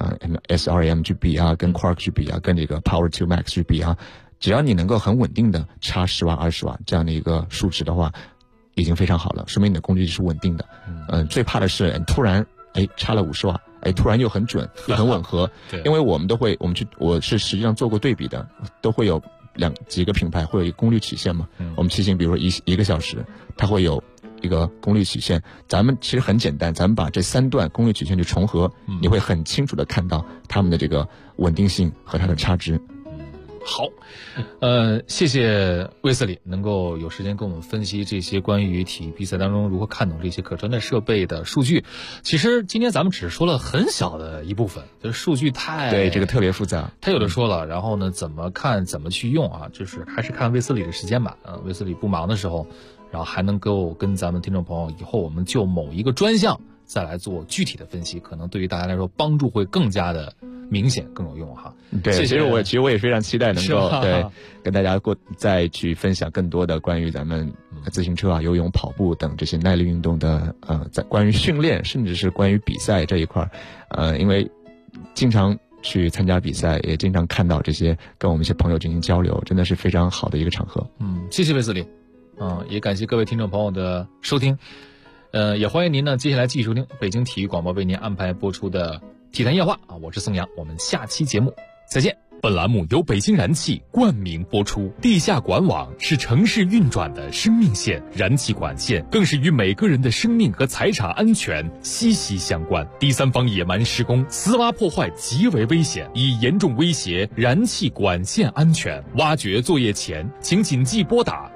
SRAM 去比啊，跟 Quarq 去比啊，跟这个 Power2 Max 去比啊，只要你能够很稳定的差10瓦20瓦这样的一个数值的话，已经非常好了，说明你的功率是稳定的。最怕的是突然差了50瓦，突然又很准又很吻合。因为我们我是实际上做过对比的，都会有几个品牌会有一个功率曲线嘛。我们骑行比如说一个小时，它会有一个功率曲线，咱们其实很简单，咱们把这3段功率曲线去重合，你会很清楚的看到它们的这个稳定性和它的差值。 好，谢谢威斯利能够有时间跟我们分析这些关于体育比赛当中如何看懂这些可穿戴设备的数据。其实今天咱们只是说了很小的一部分，就是数据对这个特别复杂， 太有的说了。然后呢，怎么看怎么去用啊，就是还是看威斯利的时间吧。威斯利不忙的时候，然后还能够跟咱们听众朋友以后我们就某一个专项再来做具体的分析，可能对于大家来说帮助会更加的明显更有用哈。 对，其实我也非常期待能够跟大家再去分享更多的关于咱们自行车啊、游泳、跑步等这些耐力运动的在关于训练，甚至是关于比赛这一块因为经常去参加比赛，也经常看到这些，跟我们一些朋友进行交流，真的是非常好的一个场合。 谢谢威斯利，也感谢各位听众朋友的收听，也欢迎您呢接下来继续收听北京体育广播为您安排播出的体坛夜话啊，我是宋阳，我们下期节目再见。 本栏目由北京燃气冠名播出。地下管网是城市运转的生命线，燃气管线更是与每个人的生命和财产安全息息相关。第三方野蛮施工、私挖破坏极为危险，已严重威胁燃气管线安全。挖掘作业前，请谨记拨打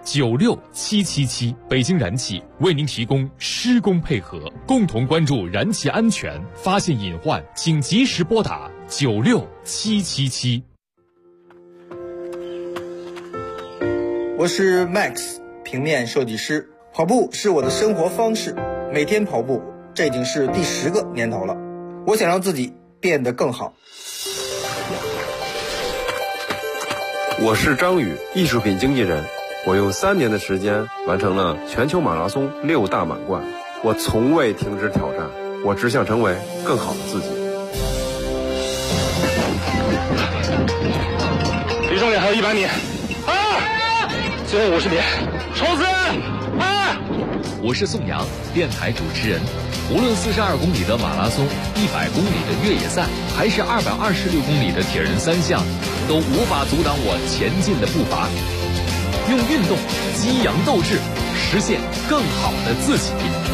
96777，北京燃气为您提供施工配合，共同关注燃气安全，发现隐患请及时拨打96777。 我是 Max， 平面设计师。跑步是我的生活方式，每天跑步，这已经是第10个年头了。我想让自己变得更好。 我是张宇，艺术品经纪人。我用3年的时间完成了全球马拉松6大满贯。我从未停止挑战，我只想成为更好的自己。 离终点还有100米。最后50米，冲刺！ 我是宋阳，电台主持人。无论42公里的马拉松、100公里的越野赛，还是226公里的铁人3项，都无法阻挡我前进的步伐。用运动激扬斗志，实现更好的自己。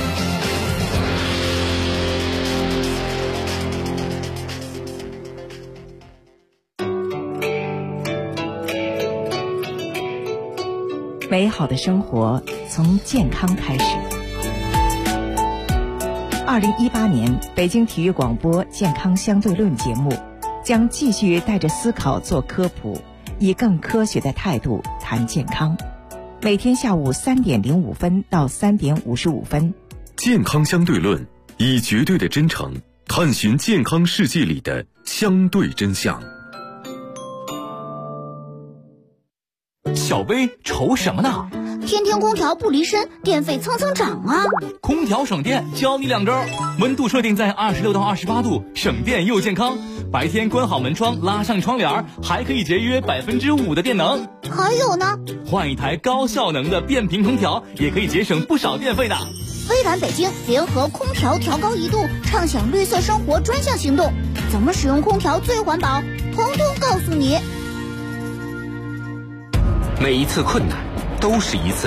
美好的生活从健康开始。2018年北京体育广播健康相对论节目将继续带着思考做科普，以更科学的态度谈健康。每天下午3点05分到3点55分。 健康相对论，以绝对的真诚探寻健康世界里的相对真相。 小薇愁什么呢？ 天天空调不离身，电费蹭蹭涨啊！ 空调省电，教你2招：温度设定在26到28度，省电又健康。白天关好门窗，拉上窗帘，还可以节约5%的电能。 还有呢， 换一台高效能的变频空调，也可以节省不少电费的。 微软北京联合空调调高1度，畅享绿色生活专项行动，怎么使用空调最环保？通通告诉你。 每一次困难都是一次